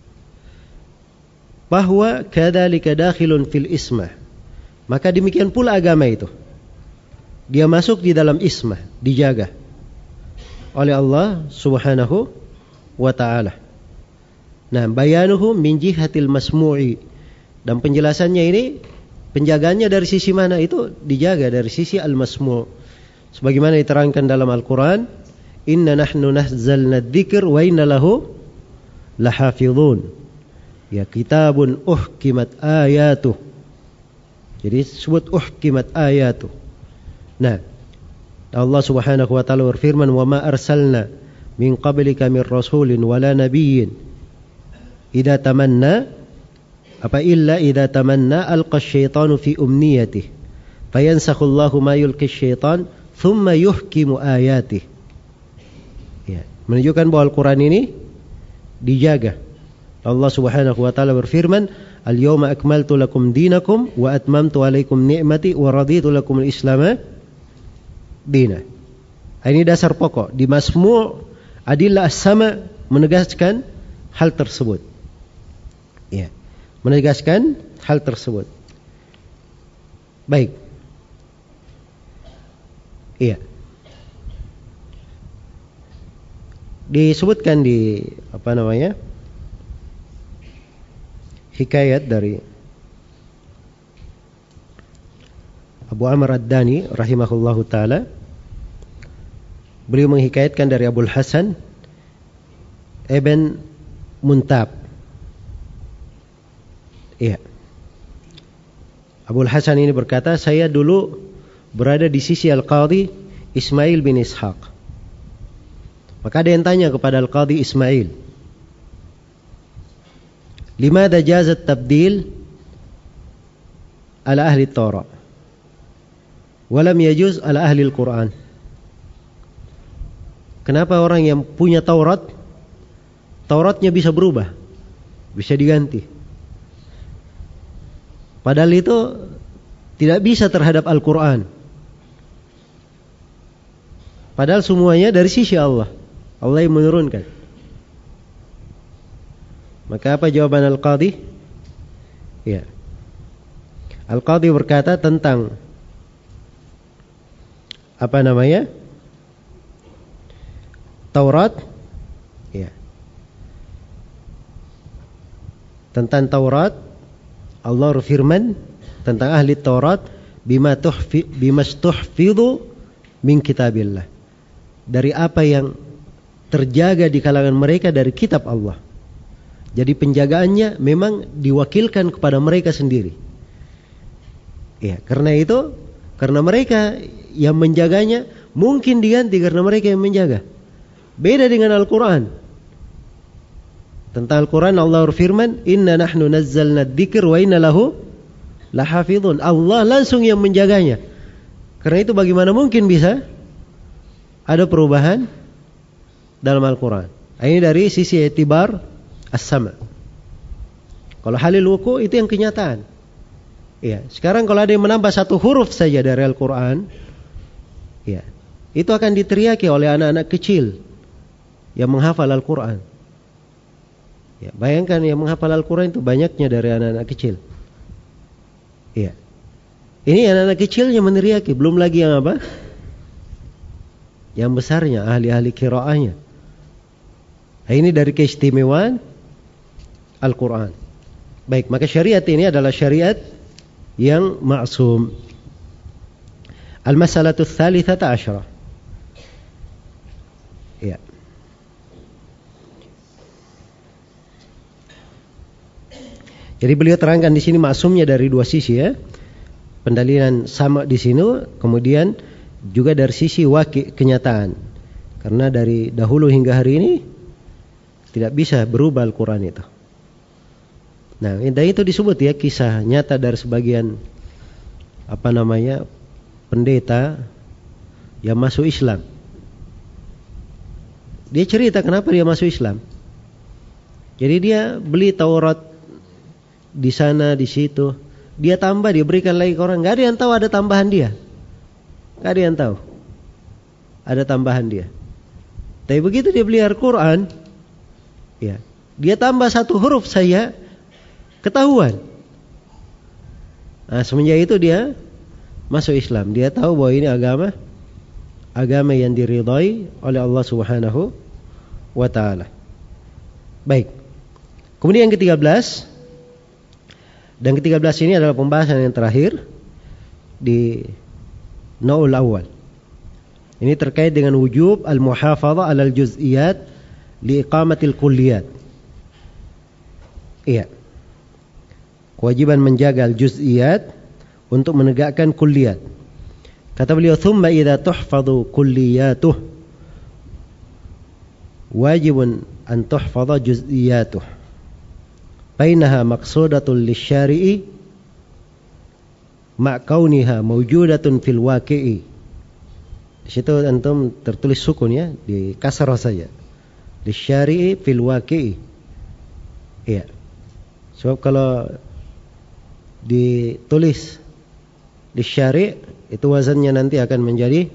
Bahwa kadzalika dakhilun fil ismah. Maka demikian pula agama itu. Dia masuk di dalam ismah, dijaga oleh Allah Subhanahu wa taala. Nah, bayanuhu min jihatil masmu'i, dan penjelasannya ini penjagaannya dari sisi mana itu dijaga dari sisi al-masmu'. Sebagaimana diterangkan dalam Al-Qur'an, inna nahnu nazzalna dzikr wa inna lahu lahafizun. Ya kitabun uhkimat ayatuh. Jadi sebut uhkimat ayatuh. Nah, Allah Subhanahu wa taala berfirman, "Wa ma arsalna min qablika min rasulin wala nabiyyin idza tamanna apa illa idza tamanna alqa asy-syaitanu fi umniyatihi fayansakhu Allahu ma yulqi asy-syaitan thumma yuhkimu ayatihi." Ya, menunjukkan bahwa Al-Quran ini dijaga. Allah Subhanahu wa taala berfirman, "Al-yawma akmaltu lakum dinakum wa atmamtu 'alaikum ni'mati wa raditu lakum al-Islam dina." Ini dasar pokok di Masmu' Adillah As-Sama menegaskan hal tersebut. Ya, menegaskan hal tersebut. Baik. Iya. Disebutkan di apa namanya? Hikayat dari Abu Amr Ad-Dani rahimahullahu taala. Beliau menghikayatkan dari Abul Hasan Ibn Muntab. Iya. Abul Hasan ini berkata, saya dulu berada di sisi Al-Qadhi Ismail bin Ishaq. Maka ada yang tanya kepada Al-Qadhi Ismail, "Limadha jazat tabdil ala ahli Taurat wa lam yajuz ala ahli Al-Quran?" Kenapa orang yang punya Taurat, Tauratnya bisa berubah, bisa diganti, padahal itu tidak bisa terhadap Al-Quran. Padahal semuanya dari sisi Allah, Allah yang menurunkan. Maka apa jawaban Al-Qadhi? Ya, Al-Qadhi berkata tentang apa namanya? Taurat, ya. Tentang Taurat, Allah berfirman tentang ahli Taurat, bima tuhfi bima stuhfidhu min kitabillah. Dari apa yang terjaga di kalangan mereka dari kitab Allah. Jadi penjagaannya memang diwakilkan kepada mereka sendiri. Ya, karena itu, karena mereka yang menjaganya, mungkin diganti karena mereka yang menjaga. Beda dengan Al-Quran. Tentang Al-Quran Allah berfirman, "Inna nahnu nazzalna dzikr wa inna lahu lahafidhun." Allah langsung yang menjaganya. Karena itu bagaimana mungkin bisa ada perubahan dalam Al-Quran? Ini dari sisi itibar as-sama. Kalau halil wuku itu yang kenyataan. Ya, sekarang kalau ada yang menambah satu huruf saja dari Al-Quran, ya, itu akan diteriaki oleh anak-anak kecil yang menghafal Al-Quran. Ya, bayangkan yang menghafal Al-Quran itu banyaknya dari anak-anak kecil. Ya. Ini anak-anak kecilnya meneriaki, belum lagi yang apa? Yang besarnya, ahli-ahli qiraahnya. Nah, ini dari keistimewaan Al-Quran. Baik, maka syariat ini adalah syariat yang ma'sum. Al-masalatu tsalitsata asyarah. Ya. Jadi beliau terangkan di sini maksumnya dari dua sisi, ya. Pendalilan sama di sini, kemudian juga dari sisi waqi', kenyataan. Karena dari dahulu hingga hari ini tidak bisa berubah Al-Quran itu. Nah, dan itu disebut ya kisah nyata dari sebagian apa namanya pendeta yang masuk Islam. Dia cerita kenapa dia masuk Islam. Jadi dia beli Taurat di sana, di situ. Dia tambah, dia berikan lagi ke orang. Gak ada yang tahu ada tambahan dia. Gak ada yang tahu ada tambahan dia. Tapi begitu dia beli Al-Quran, ya, dia tambah satu huruf saja, ketahuan. Nah, semenjak itu dia masuk Islam. Dia tahu bahwa ini agama agama yang diridhai oleh Allah Subhanahu wa taala. Baik. Kemudian yang ketiga belas, dan ketiga belas ini adalah pembahasan yang terakhir di Naul Awal. Ini terkait dengan wujub al-muhafadhah 'alal juz'iyat li iqamatil kulliyat. Iya. Kewajiban menjaga al-juz'iyat untuk menegakkan kulliyat. Kata beliau, "Tsumma idza tuhfadhu kulliyatuh wajibun an tuhfadha juz'iyatuh. Bainaha maqsudatun lisyari'i ma' kauniha mawjudatun fil waqi'i Di situ antum tertulis sukun ya, di kasrah saja. Lisyari'i fil waqi'i. Iya. Sebab kalau ditulis lisyari' itu wazannya nanti akan menjadi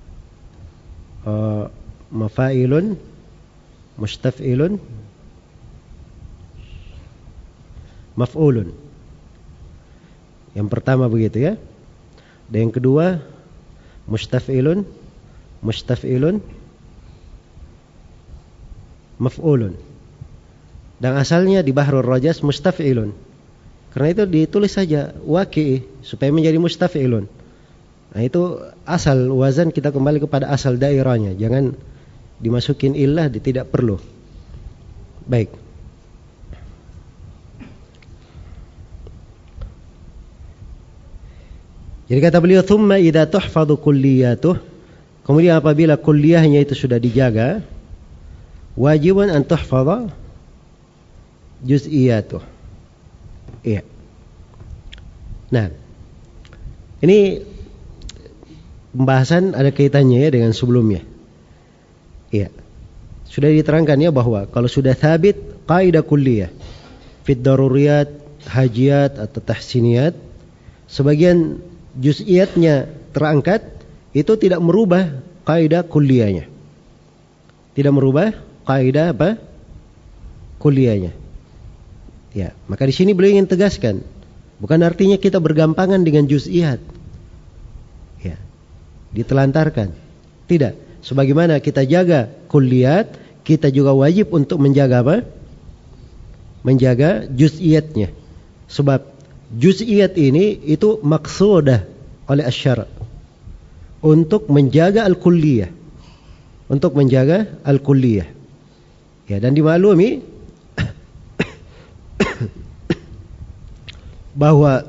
uh, mafa'ilun, mustaf'ilun, maf'ulun. Yang pertama begitu ya. Dan yang kedua mustaf'ilun, mustaf'ilun, maf'ulun. Dan asalnya di Bahrul Rajas mustaf'ilun. Karena itu ditulis saja waqi'i supaya menjadi mustaf'ilun. Nah itu asal wazan, kita kembali kepada asal dairahnya. Jangan dimasukin illah, tidak perlu. Baik. Jadi kata beliau, thumma idza tuhfadhu kulliyatuh, kemudian apabila kulliyahnya itu sudah dijaga, wajibun an tuhfadha juz'iyatuh. Iya. Nah, ini pembahasan ada kaitannya ya dengan sebelumnya. Iya. Sudah diterangkan ya bahwa kalau sudah thabit kaidah kulliyah fit daruriyat, hajiyat atau tahsiniyat, sebagian juz'iyatnya terangkat, itu tidak merubah kaidah kulliyahnya. Tidak merubah kaidah apa? Kulliyahnya. Ya, maka di sini beliau ingin tegaskan, bukan artinya kita bergampangan dengan juz'iyat. Ya. Ditelantarkan. Tidak. Sebagaimana kita jaga kulliyat, kita juga wajib untuk menjaga apa? Menjaga juz'iyatnya. Sebab juz'iyat ini itu maksudah oleh asy-syara' untuk menjaga al-kulliyah, untuk menjaga al-kulliyah. Ya, dan dimaklumi bahwa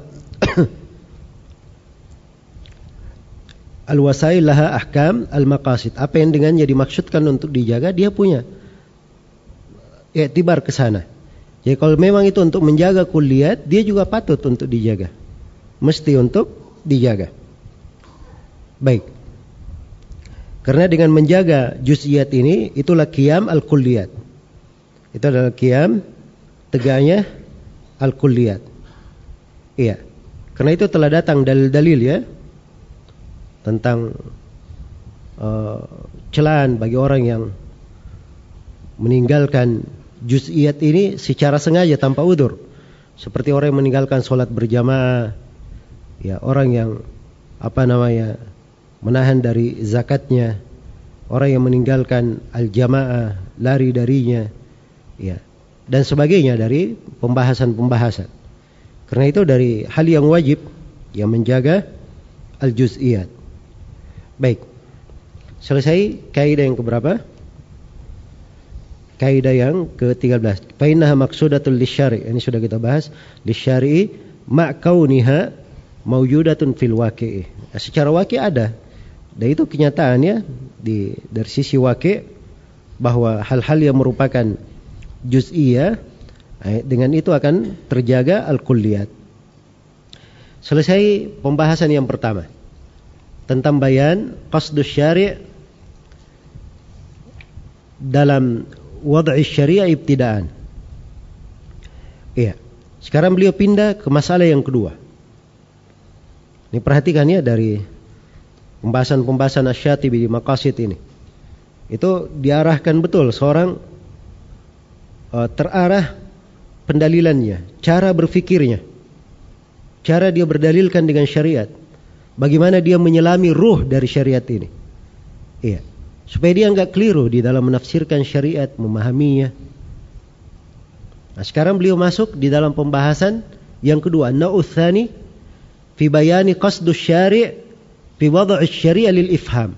al-wasail laha ahkam al-maqasid. Apa yang dengannya dimaksudkan untuk dijaga, dia punya i'tibar ke sana. Jadi kalau memang itu untuk menjaga kulliyat, dia juga patut untuk dijaga. Mesti untuk dijaga. Baik. Karena dengan menjaga juz'iyat ini, itulah qiyam al-kulliyat. Itu adalah qiyam tegaknya al-kulliyat. Iya. Karena itu telah datang dalil-dalil ya tentang uh, celaan bagi orang yang meninggalkan juz'iyat ini secara sengaja tanpa udzur. Seperti orang yang meninggalkan sholat berjamaah, ya, orang yang apa namanya menahan dari zakatnya, orang yang meninggalkan al-jamaah, lari darinya, ya, dan sebagainya dari pembahasan-pembahasan. Karena itu dari hal yang wajib yang menjaga al-juz'iyat. Baik. Selesai kaidah yang keberapa? Kaidah yang ke tiga belas. Fa innaha maqsudatul lisyari'. Ini sudah kita bahas. Lisyari'i ma kauniha mawjudatun fil waqi'i. Nah, secara waqi' ada. Dan itu kenyataannya di dari sisi waqi' bahwa hal-hal yang merupakan juz'iyah, dengan itu akan terjaga al-kulliyat. Selesai pembahasan yang pertama tentang bayan qasdus syari' dalam wad'i syariah ibtidaan. Iya. Sekarang beliau pindah ke masalah yang kedua. Ini perhatikan ya dari pembahasan-pembahasan Asy-Syatibi di Maqasid ini. Itu diarahkan betul seorang uh, terarah pendalilannya, cara berfikirnya, cara dia berdalilkan dengan syariat, bagaimana dia menyelami ruh dari syariat ini. Iya. Supaya dia enggak keliru di dalam menafsirkan syariat, memahaminya. Nah, sekarang beliau masuk di dalam pembahasan yang kedua, nau'ts tsani fi bayani qasdus syari' fi wad'i syari'a lil ifham.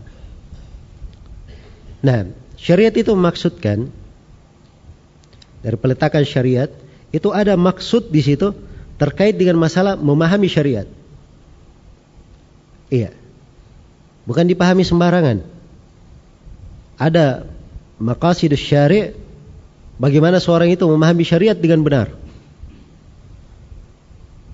Nah, syariat itu memaksudkan dari peletakan syariat itu ada maksud di situ terkait dengan masalah memahami syariat. Iya. Bukan dipahami sembarangan. Ada maqasidus syari', bagaimana seorang itu memahami syariat dengan benar.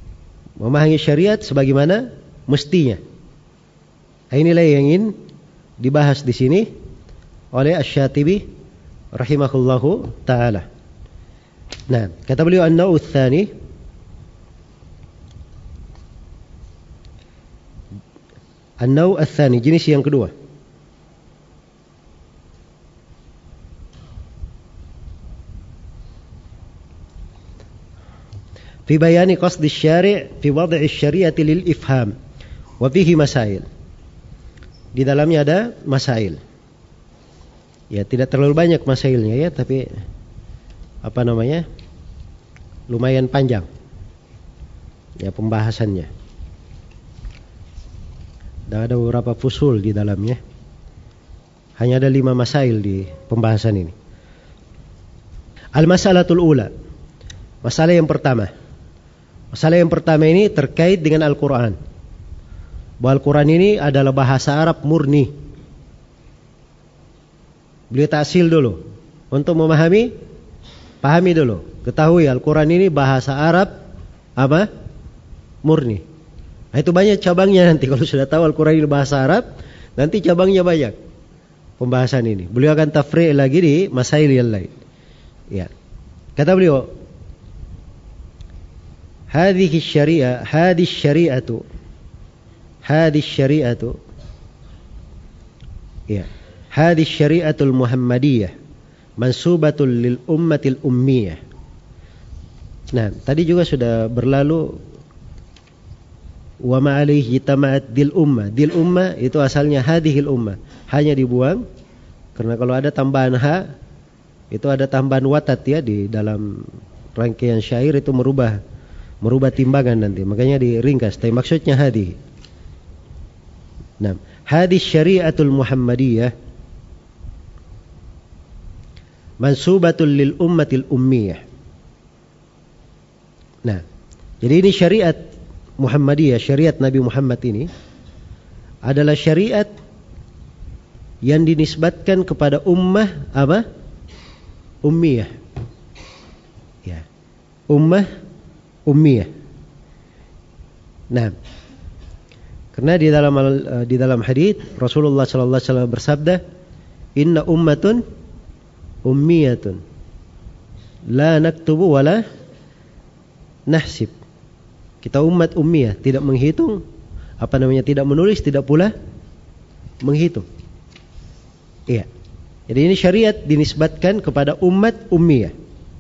Memahami syariat sebagaimana mestinya. Inilah yang ingin dibahas di sini oleh Asy-Syatibi rahimahullahu taala. Nah, kata beliau an-naw' ats-tsani, an-naw' ats-tsani, jenis yang kedua. Fi bayani qasd asy-syari' fi wad' asy-syari'ati lil ifham wa fihi masail. Di dalamnya ada masail. Ya, tidak terlalu banyak masailnya ya, tapi apa namanya? Lumayan panjang. Ya, pembahasannya. Dan ada beberapa fusul di dalamnya. Hanya ada lima masail di pembahasan ini. Al-mas'alatul ula. Masalah yang pertama. Masalah yang pertama ini terkait dengan Al-Quran. Bahwa Al-Quran ini adalah bahasa Arab murni. Beliau taksil dulu. Untuk memahami, pahami dulu. Ketahui Al-Quran ini bahasa Arab apa? Murni. Nah, itu banyak cabangnya nanti. Kalau sudah tahu Al-Quran ini bahasa Arab, nanti cabangnya banyak. Pembahasan ini. Beliau akan tafri' lagi di masail yang lain. Ya. Kata beliau, hadhihi syari'ah, hadhihi syari'atu, hadhihi syari'atu, ya, hadhihi syari'atul Muhammadiyah, mansubatul lil ummatil ummiyah. Nah, tadi juga sudah berlalu wa ma alaihi tama'at dil ummah. Dil ummah itu asalnya hadhil ummah. Hanya dibuang karena kalau ada tambahan ha itu ada tambahan watat ya di dalam rangkaian syair, itu merubah merubah timbangan nanti. Makanya diringkas. Tapi maksudnya hadhi. Nah, hadhi syari'atul Muhammadiyah mansubatul lil ummatil ummiyah. Nah, jadi ini syariat Muhammadiyah, syariat Nabi Muhammad ini adalah syariat yang dinisbatkan kepada ummah apa? Ummiyah. Ya. Ummah ummiyah. Nah, karena di dalam di dalam hadis Rasulullah sallallahu alaihi wasallam bersabda, "Inna ummatun ummiyatun la naktubu wala nahsib." Kita umat ummiyah, tidak menghitung, apa namanya, tidak menulis, tidak pula menghitung. Iya. Jadi ini syariat dinisbatkan kepada umat ummiyah.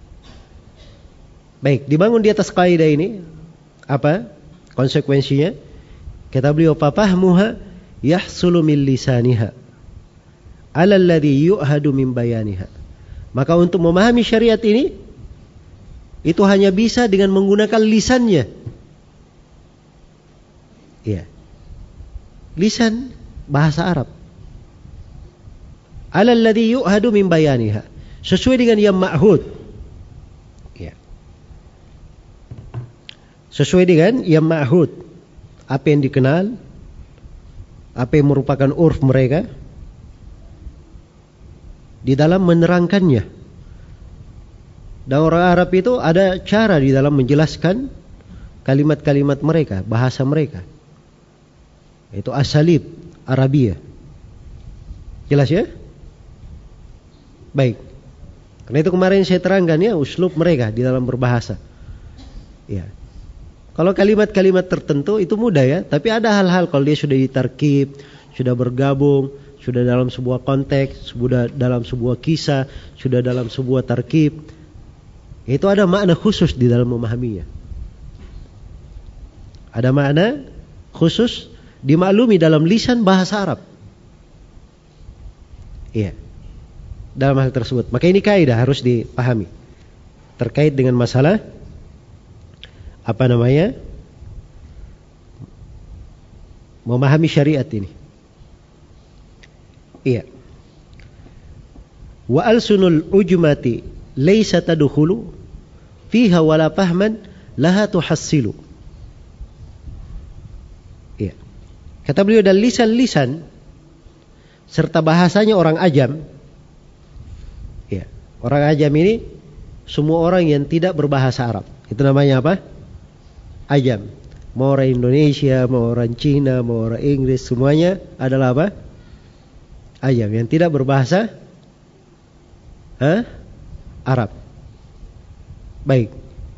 Baik, dibangun di atas kaidah ini apa konsekuensinya? Kata beliau, "Fafahmuha yahsulu min lisaniha 'ala alladhi yu'hadu min bayaniha." Maka untuk memahami syariat ini itu hanya bisa dengan menggunakan lisannya. Ya. Lisan bahasa Arab. 'Ala alladhi yu'hadu min bayaniha. Sesuai dengan yang ma'hud. Ya. Sesuai dengan yang ma'hud. Apa yang dikenal, apa yang merupakan urf mereka di dalam menerangkannya. Dan orang Arab itu ada cara di dalam menjelaskan kalimat-kalimat mereka, bahasa mereka. Itu asalib Arabiyah. Jelas ya? Baik. Karena itu kemarin saya terangkan ya uslub mereka di dalam berbahasa. Ya. Kalau kalimat-kalimat tertentu itu mudah ya, tapi ada hal-hal kalau dia sudah ditarkib, sudah bergabung, sudah dalam sebuah konteks, sudah dalam sebuah kisah, sudah dalam sebuah tarkib, itu ada makna khusus di dalam memahaminya. Ada makna khusus dimaklumi dalam lisan bahasa Arab. Iya. Dalam hal tersebut. Maka ini kaidah harus dipahami terkait dengan masalah apa namanya? Memahami syariat ini. Iya. Wa alsunul ujmati laysa tadkhulu fiha wala fahman laha tuhassilu. Iya. Kata beliau, dan lisan-lisan serta bahasanya orang ajam. Iya. Orang ajam ini semua orang yang tidak berbahasa Arab. Itu namanya apa? Ajam. Mau orang Indonesia, mau orang Cina, mau orang Inggris, semuanya adalah apa? ajam, yang tidak berbahasa Hah? Arab. Baik.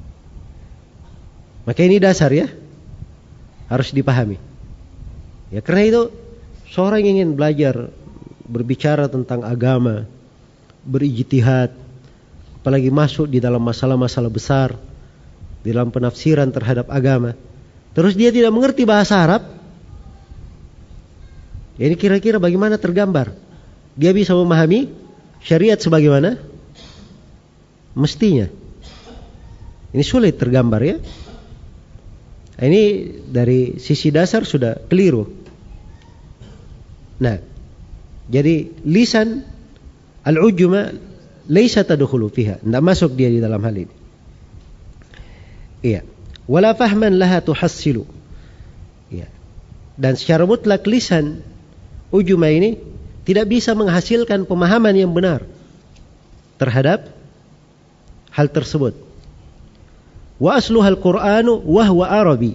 Maka ini dasar ya, harus dipahami. Ya, karena itu seorang yang ingin belajar berbicara tentang agama, berijtihad, apalagi masuk di dalam masalah-masalah besar, di dalam penafsiran terhadap agama, terus dia tidak mengerti bahasa Arab, ya ini kira-kira bagaimana tergambar dia bisa memahami syariat sebagaimana mestinya. Ini sulit tergambar ya. Ini dari sisi dasar sudah keliru. Nah, jadi lisan al-ujma laisa tadkhulu fiha, tidak masuk dia di dalam hal ini. Iya. Wala fahman laha tuhassilu. Iya. Dan secara mutlak lisan ujma ini tidak bisa menghasilkan pemahaman yang benar terhadap hal tersebut. Wa asluhal Qur'anu wa huwa Arabi.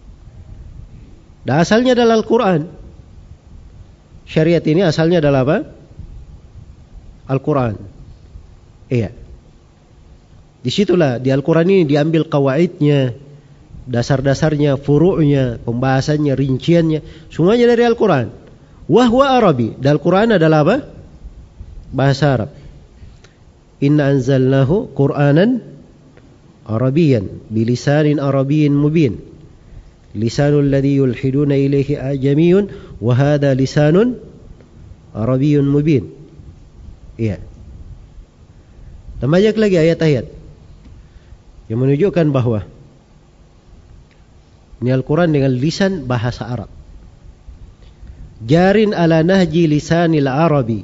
Dan asalnya adalah Al-Quran. Syariat ini asalnya adalah apa? Al-Quran. Iya. Disitulah di Al-Quran ini diambil kawaidnya, dasar-dasarnya, furu'nya, pembahasannya, rinciannya, semuanya dari Al-Quran. Wa huwa Arabi. Dan Al-Quran adalah apa? Bahasa Arab. Inna anzalnahu Qur'anan Arabiyan bilisanin Arabiyyin mubin. Lisanul ladzi yulhiduna ilaihi ajamiyun wa hadha lisanun Arabiyyun mubin. Iya. Dan banyak lagi ayat-ayat yang menunjukkan bahwa ini Al-Quran dengan lisan bahasa Arab. Jarin ala nahji lisanil Arabi.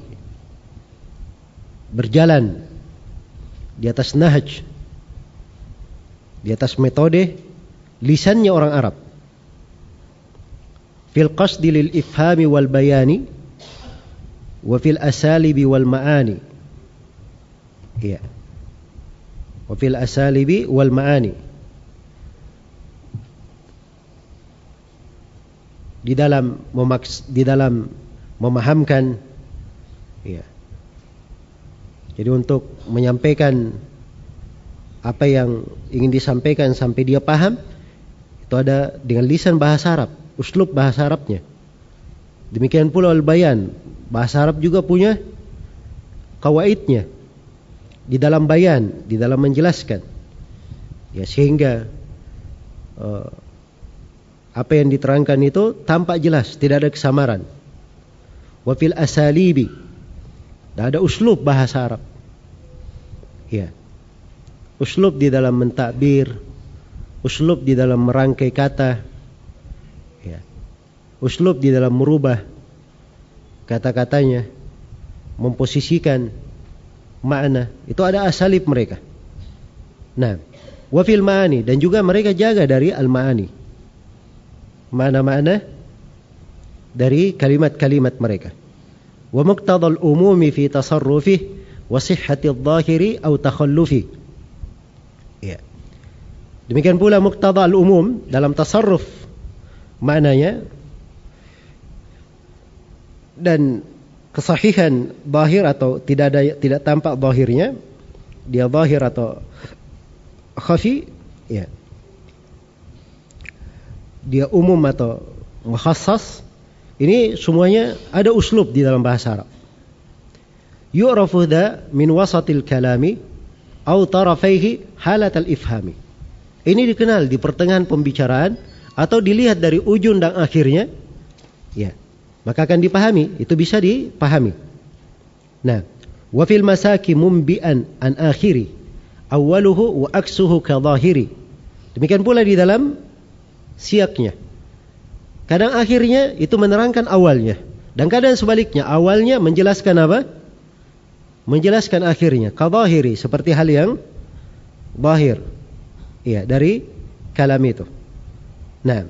Berjalan di atas nahj, di atas metode lisannya orang Arab. Fil qasdi lil ifhami wal bayani wa fil asalibi wal ma'ani. Iya. Wa fil asalibi wal ma'ani. Di dalam memaks di dalam memahamkan, iya. Jadi untuk menyampaikan apa yang ingin disampaikan sampai dia paham, itu ada dengan lisan bahasa Arab, uslub bahasa Arabnya. Demikian pula al-bayan, bahasa Arab juga punya kawaidnya di dalam bayan, di dalam menjelaskan. Ya, sehingga uh, apa yang diterangkan itu tampak jelas, tidak ada kesamaran. Wa fil asalibi, dan ada uslub bahasa Arab. Ya. Uslub di dalam mentakbir, uslub di dalam merangkai kata, ya. Uslub di dalam merubah kata-katanya, memposisikan makna, itu ada asalib mereka. Nah, wa fil ma'ani, dan juga mereka jaga dari al-ma'ani, makna-makna dari kalimat-kalimat mereka. Wa muqtadal umumi fi tasarrufihi wa sihhati adh-dhahiri aw takhallufi. Ya. Demikian pula muqtada al-umum dalam tasarruf maknanya dan kesahihan zahir atau tidak ada tidak tampak zahirnya, dia zahir atau khafi, ya. Dia umum atau mukhassas, ini semuanya ada uslub di dalam bahasa Arab. Yu'rafu dha min wasatil kalami au tarafaihi halat al-ifhami. Ini dikenal di pertengahan pembicaraan atau dilihat dari ujung dan akhirnya, ya, maka akan dipahami, itu bisa dipahami. Nah, wa fil masaki mumbi'an an akhiri awwaluhu wa aksuhu ka zahiri. Demikian pula di dalam siaknya. Kadang akhirnya itu menerangkan awalnya, dan kadang sebaliknya, awalnya menjelaskan apa? Menjelaskan akhirnya, kadhahiri, seperti hal yang zahir, iya, dari kalam itu. Nah,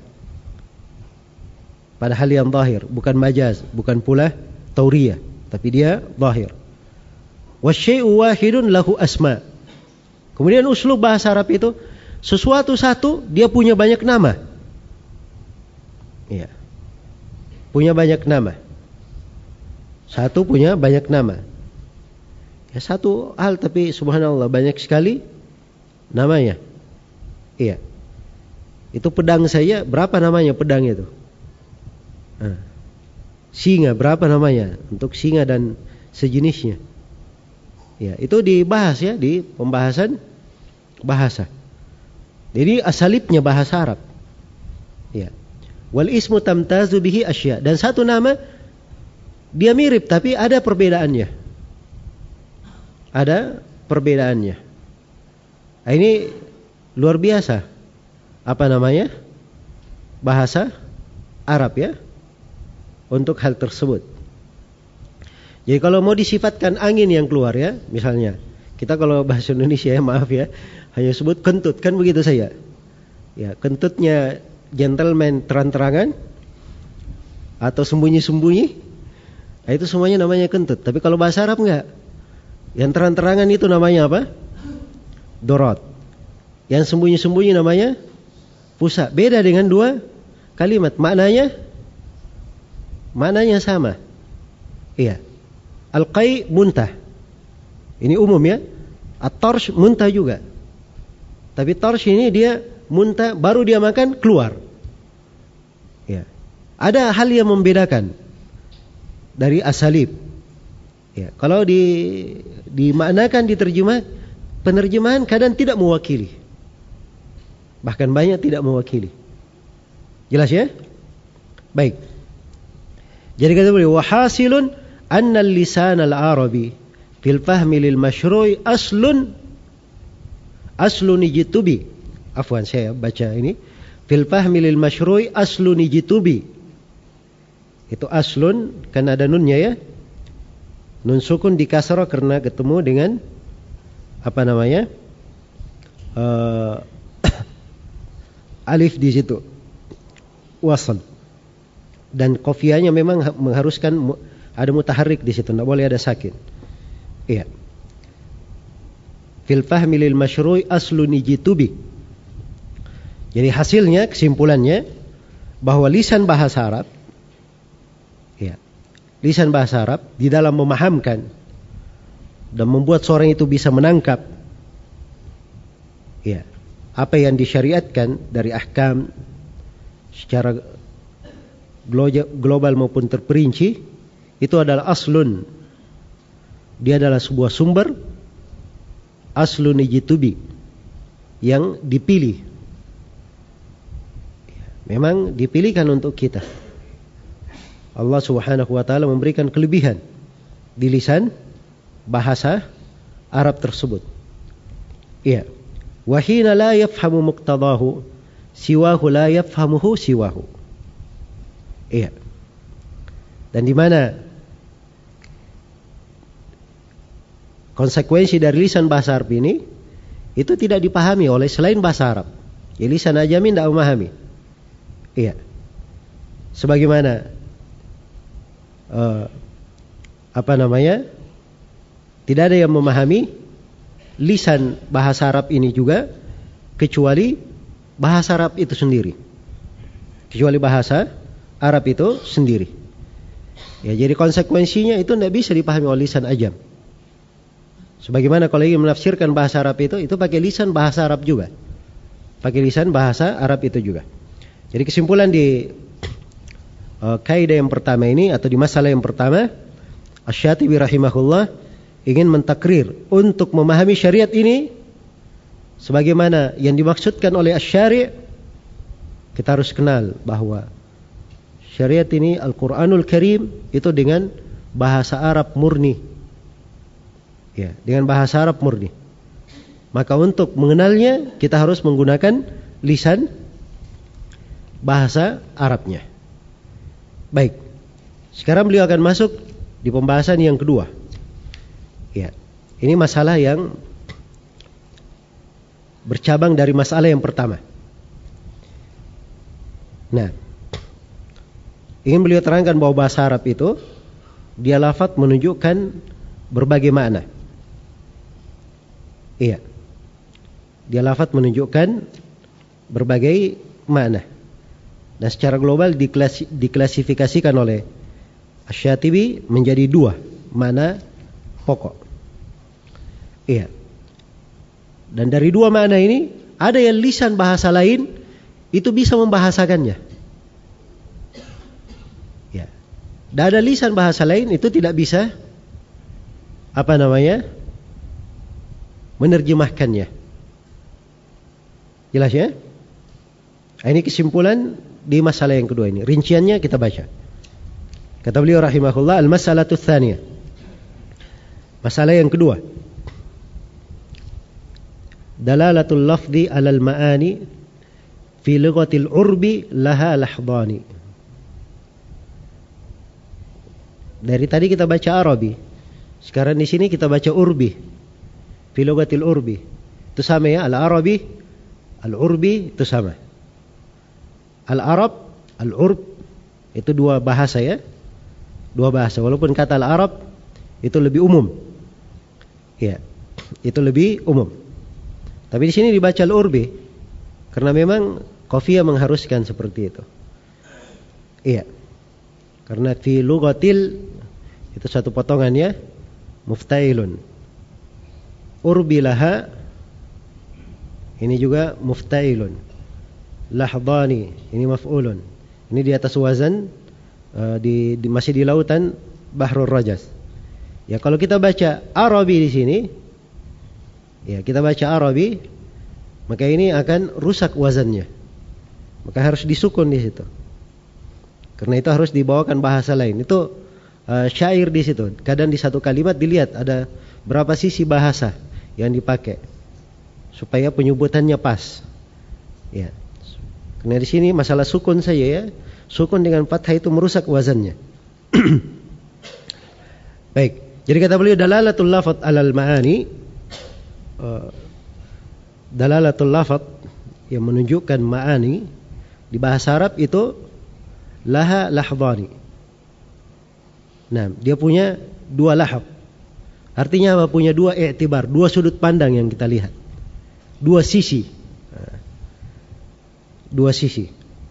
pada hal yang zahir, bukan majaz, bukan pula tauriyah, tapi dia zahir. Wasyai'u wahidun lahu asma. Kemudian uslub bahasa Arab itu, sesuatu satu dia punya banyak nama. Iya. Punya banyak nama. Satu punya banyak nama. Ya, satu hal tapi subhanallah banyak sekali namanya. Iya. Itu pedang saya, berapa namanya pedang itu? Nah, singa, berapa namanya? Untuk singa dan sejenisnya. Ya, itu dibahas ya di pembahasan bahasa. Jadi asalibnya bahasa Arab. Ya. Wal ismu tamtazu bihi asya. Dan satu nama dia mirip tapi ada perbedaannya. Ada perbedaannya. Nah, ini luar biasa. Apa namanya? Bahasa Arab ya. Untuk hal tersebut. Jadi kalau mau disifatkan angin yang keluar ya, misalnya kita kalau bahasa Indonesia ya, maaf ya, hanya sebut kentut, kan begitu saya. Ya, kentutnya gentleman terang-terangan atau sembunyi-sembunyi, nah, itu semuanya namanya kentut. Tapi kalau bahasa Arab enggak. Yang terang-terangan itu namanya apa? Dorot. Yang sembunyi-sembunyi namanya pusa. Beda dengan dua kalimat. Maknanya maknanya sama. Iya. Al-qai muntah. Ini umum ya. At-tarsh muntah juga. Tapi tarsh ini dia muntah baru dia makan keluar. Ya. Ada hal yang membedakan dari asalib. Ya, kalau di dimaknakan diterjemah, penerjemahan kadang tidak mewakili. Bahkan banyak tidak mewakili. Jelas ya? Baik. Jadi kata beliau, wahasilun anna al-lisan al-arabi fil fahmi lil masyru'i aslun aslun ijtubi. Afwan saya baca ini. Fil fahmi lil masyru'i aslun ijtubi. Itu aslun kan ada nunnya ya. Nun sukun di kasrah karena ketemu dengan apa namanya? Uh, alif di situ. Wasl. Dan qafiyahnya memang mengharuskan ada mutaharrik di situ, tidak boleh ada sakin. Iya. Fil fahmi lil masyru'i aslun ijtubi. Jadi hasilnya, kesimpulannya bahwa lisan bahasa Arab, ya, lisan bahasa Arab di dalam memahamkan dan membuat seorang itu bisa menangkap, ya, apa yang disyariatkan dari ahkam secara global maupun terperinci, itu adalah aslun. Dia adalah sebuah sumber aslun ijtubi yang dipilih. Memang dipilihkan untuk kita. Allah Subhanahu wa taala memberikan kelebihan di lisan bahasa Arab tersebut. Iya. Wa hina la yafhamu muqtadahu siwahu la yafhamuhu siwahu. Iya. Dan di mana konsekuensi dari lisan bahasa Arab ini itu tidak dipahami oleh selain bahasa Arab. Ya, lisan ajami tidak memahami. Iya. Sebagaimana uh, apa namanya? Tidak ada yang memahami lisan bahasa Arab ini juga kecuali bahasa Arab itu sendiri. Kecuali bahasa Arab itu sendiri. Ya, jadi konsekuensinya itu tidak bisa dipahami oleh lisan ajam. Sebagaimana kalau ingin menafsirkan bahasa Arab itu, itu pakai lisan bahasa Arab juga. Pakai lisan bahasa Arab itu juga. Jadi kesimpulan di uh, kaidah yang pertama ini atau di masalah yang pertama, Asy-Syatibi rahimahullah ingin mentakrir untuk memahami syariat ini sebagaimana yang dimaksudkan oleh Asy-Syari', kita harus kenal bahwa syariat ini Al-Qur'anul Karim itu dengan bahasa Arab murni. Ya, dengan bahasa Arab murni. Maka untuk mengenalnya kita harus menggunakan lisan bahasa Arabnya. Baik. Sekarang beliau akan masuk di pembahasan yang kedua. Ya. Ini masalah yang bercabang dari masalah yang pertama. Nah, ingin beliau terangkan bahwa bahasa Arab itu dia lafaz menunjukkan berbagai makna. Iya. Dia lafaz menunjukkan berbagai makna. Dan secara global diklasi, diklasifikasikan oleh Asy-Syatibi menjadi dua makna pokok. Iya. Dan dari dua makna ini ada yang lisan bahasa lain itu bisa membahasakannya. Ya. Dan ada lisan bahasa lain itu tidak bisa apa namanya? menerjemahkannya. Jelas ya? Ini kesimpulan di masalah yang kedua ini. Rinciannya kita baca. Kata beliau rahimahullah, al-mas'alatu tsaniyah. Masalah yang kedua. Dalalatul lafzi 'alal ma'ani fi lughatil urbi laha lahdani. Dari tadi kita baca Arabi. Sekarang di sini kita baca urbi. Fi lughatil urbi. Itu sama ya, al-Arabi, al-urbi itu sama. Al-Arab, al-urb itu dua bahasa ya. Dua bahasa. Walaupun kata al-Arab itu lebih umum. Ya. Itu lebih umum. Tapi di sini dibaca al-urbi karena memang qafiyah mengharuskan seperti itu. Iya. Karena fi lughatil itu satu potongan ya. Muftailun. Urbi laha ini juga muftailun. Lahdani ini maf'ulun. Ini di atas wazan uh, di, di masih di lautan Bahrul Rajas. Ya kalau kita baca Arabi di sini, ya kita baca Arabi, maka ini akan rusak wazannya. Maka harus disukun di situ. Karena itu harus dibawakan bahasa lain. Itu uh, syair di situ. Kadang di satu kalimat dilihat ada berapa sisi bahasa yang dipakai supaya penyebutannya pas. Ya. Karena di sini masalah sukun saja ya. Sukun dengan fathah itu merusak wazannya. Baik. Jadi kata beliau dalalatul lafadz 'alal ma'ani, uh, dalalatul lafadz yang menunjukkan ma'ani di bahasa Arab itu laha lahdani. Nah, dia punya dua lahab. Artinya apa? Punya dua i'tibar, dua sudut pandang yang kita lihat. Dua sisi. Dua sisi.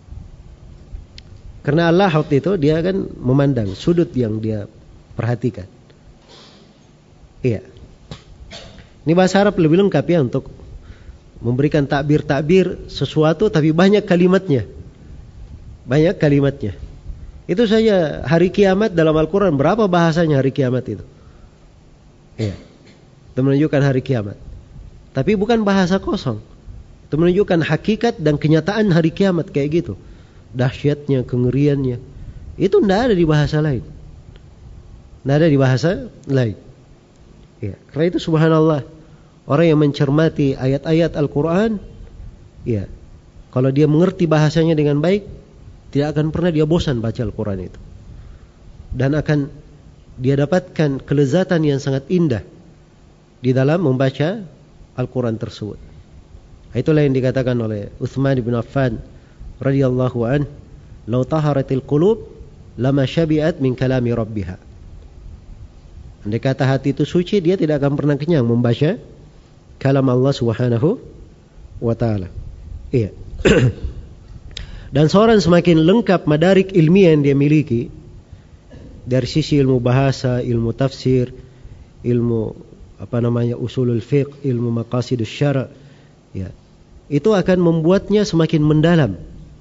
Karena al-lahad itu dia kan memandang sudut yang dia perhatikan. Iya. Ini bahasa Arab lebih lengkap ya untuk memberikan takbir-takbir sesuatu tapi banyak kalimatnya. Banyak kalimatnya. Itu saja hari kiamat dalam Al-Quran berapa bahasanya hari kiamat itu? Iya. Itu menunjukkan hari kiamat. Tapi bukan bahasa kosong. Itu menunjukkan hakikat dan kenyataan hari kiamat kayak gitu. Dahsyatnya, kengeriannya. Itu tidak ada di bahasa lain. Tidak ada di bahasa lain. Ya, karena itu subhanallah. Orang yang mencermati ayat-ayat Al-Quran, ya, kalau dia mengerti bahasanya dengan baik, tidak akan pernah dia bosan baca Al-Quran itu. Dan akan dia dapatkan kelezatan yang sangat indah di dalam membaca Al-Quran tersebut. Itulah yang dikatakan oleh Utsman bin Affan radhiyallahu an, "Lau taharatil qulub lama syabi'at min kalami rabbiha." Andai kata hati itu suci, dia tidak akan pernah kenyang membaca kalam Allah Subhanahu wa taala. Iya. Dan seorang semakin lengkap madarik ilmiah yang dia miliki dari sisi ilmu bahasa, ilmu tafsir, ilmu apa namanya usulul fiqh, ilmu maqasidus syara', ya. Itu akan membuatnya semakin mendalam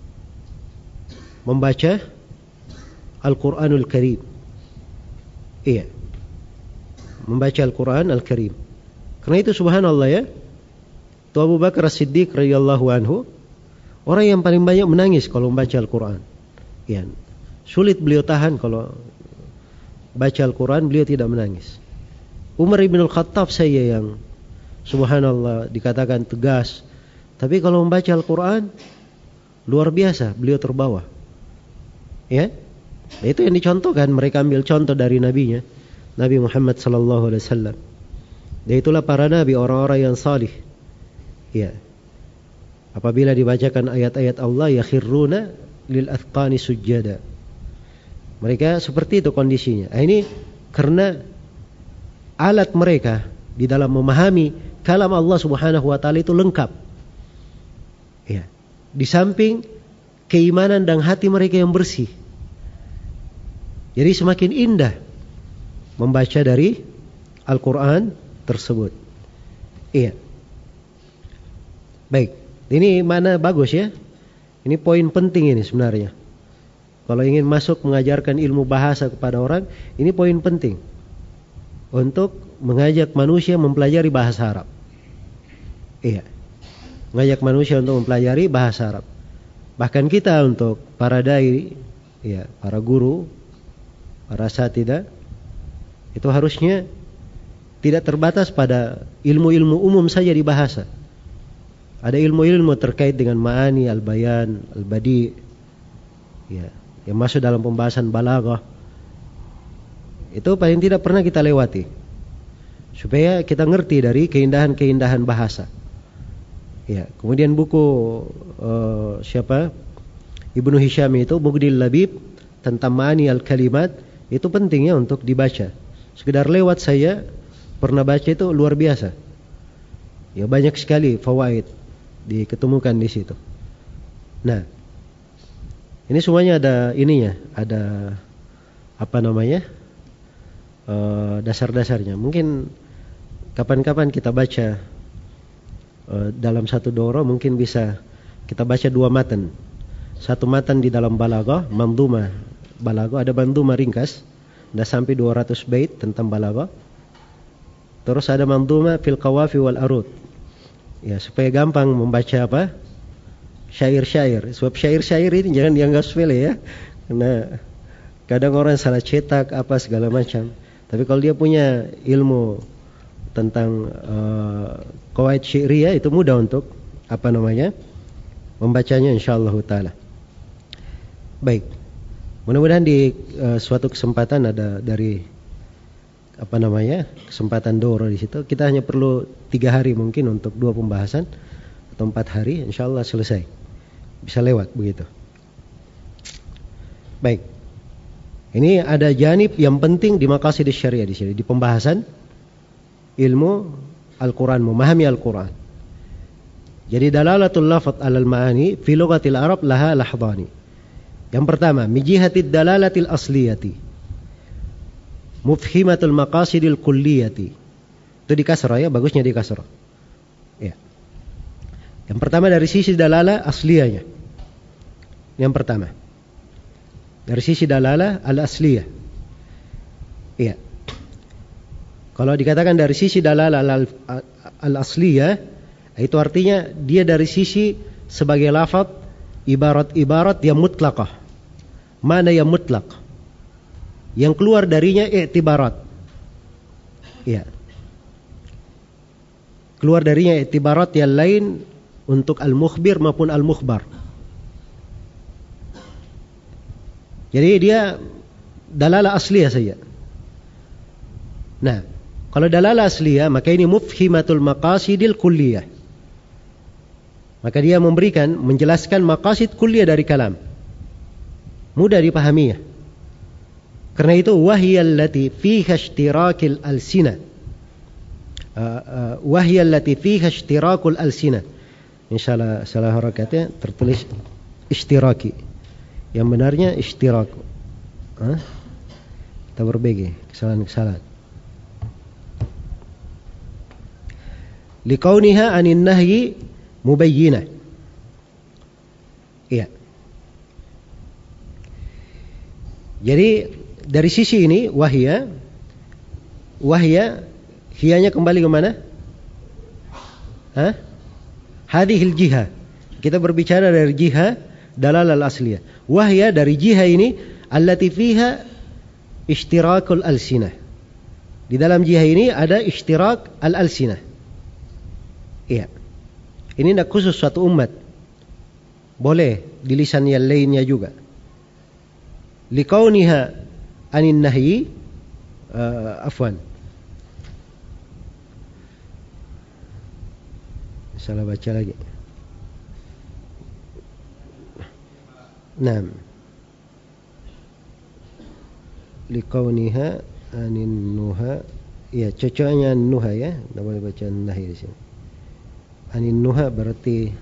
membaca Al-Qur'anul Karim. Iya. Membaca Al-Qur'an Al-Karim. Karena itu subhanallah ya. Tu Abu Bakar As-Siddiq radhiyallahu anhu orang yang paling banyak menangis kalau membaca Al-Qur'an. Ya. Sulit beliau tahan kalau baca Al-Qur'an beliau tidak menangis. Umar ibn Al-Khattab saya yang subhanallah dikatakan tegas, tapi kalau membaca Al-Quran luar biasa, beliau terbawa. Ya, itu yang dicontohkan, mereka ambil contoh dari nabinya, Nabi Muhammad sallallahu alaihi wasallam. Dan itulah para nabi, orang-orang yang salih. Ya, apabila dibacakan ayat-ayat Allah, yakhirruna lil athqani sujjada. Mereka seperti itu kondisinya. Nah, ini karena alat mereka di dalam memahami kalam Allah Subhanahu wa taala itu lengkap. Ya. Di samping keimanan dan hati mereka yang bersih. Jadi semakin indah membaca dari Al-Quran tersebut. Iya. Baik, ini mana bagus ya. Ini poin penting ini sebenarnya. Kalau ingin masuk mengajarkan ilmu bahasa kepada orang, ini poin penting untuk mengajak manusia mempelajari bahasa Arab. Iya, mengajak manusia untuk mempelajari bahasa Arab. Bahkan kita untuk para dai, ya, para guru, para asatidzah, itu harusnya tidak terbatas pada ilmu-ilmu umum saja di bahasa. Ada ilmu-ilmu terkait dengan ma'ani, al-bayan, al-badi, ya, yang masuk dalam pembahasan balaghah. Itu paling tidak pernah kita lewati, supaya kita ngerti dari keindahan-keindahan bahasa. Ya, kemudian buku uh, siapa? Ibnu Hisham itu Bughdil Labib tentang ma'ani al-kalimat, itu pentingnya untuk dibaca. Sekedar lewat saya pernah baca itu luar biasa. Ya, banyak sekali fawaid diketemukan di situ. Nah, ini semuanya ada ininya, ada apa namanya? Uh, dasar-dasarnya. Mungkin kapan-kapan kita baca uh, dalam satu doro, mungkin bisa kita baca dua matan. Satu matan di dalam balaghah, mandhumah balaghah, ada mandhumah ringkas, ada sampai dua ratus bait tentang balaghah. Terus ada mandhumah fil qawafi wal arud. Ya, supaya gampang membaca apa? Syair-syair. Sebab syair-syair ini jangan dianggap sepele ya. Karena kadang orang salah cetak apa segala macam. Tapi kalau dia punya ilmu tentang uh, qawaid syairiyah, itu mudah untuk apa namanya? Membacanya insyaallah taala. Baik. Mudah-mudahan di uh, suatu kesempatan ada dari apa namanya? Kesempatan doro di situ. Kita hanya perlu tiga hari mungkin untuk dua pembahasan atau empat hari, insyaallah selesai. Bisa lewat begitu. Baik. Ini ada janib yang penting di maqasid syariah di sini, di pembahasan ilmu Al-Quran, memahami Al-Quran. Jadi dalalatul lafaz 'alal ma'ani fi lughatil Arab laha lahdhani. Yang pertama, min jihatid dalalatil asliyati, mufhimatul maqasidil kulliyati. Itu di kasrah ya, bagusnya di kasrah. Ya. Yang pertama dari sisi dalalah asliyahnya. Yang pertama. Dari sisi dalalah al-asliyah. Iya. Kalau dikatakan dari sisi dalalah al-asliyah, itu artinya dia dari sisi sebagai lafaz ibarat-ibarat yang mutlaqah. Mana yang mutlaq? Yang keluar darinya i'tibarat. Iya. Keluar darinya i'tibarat yang lain untuk al-mukhbir maupun al-mukhbar. Jadi dia dalalah asliyah saja. Nah, kalau dalalah asliyah, maka ini mufhimatul maqasidil kulliyah. Maka dia memberikan, menjelaskan maqasid kulliyah dari kalam. Mudah dipahaminya. Karena itu wahiyallati fiha ishtirakil alsina. Wahiyallati fiha ishtirakul alsina. Insyaallah salah harakatnya tertulis ishtiraki. Yang benarnya ishtirak. Hah? Kita berbagi kesalahan-kesalahan. Liqauniha anin nahyi mubayyinah. Iya. Jadi dari sisi ini wahya, wahya, hiyanya kembali ke mana? Hah? Hadhil jihah. Kita berbicara dari jihah dalalah al-asliyah. Wahya dari jihah ini allati fiha ishtirakul alsinah. Di dalam jihah ini ada ishtirak al-alsinah. Iya. Ini tidak khusus suatu umat. Boleh di lisan yang lainnya juga. Liqauniha anin nahyi uh, afwan. Salah baca lagi. Naam. Liqauniha anin nuha. Ya, cocoknya nuha ya. Tidak boleh baca nahyi di sini. Anin nuha berarti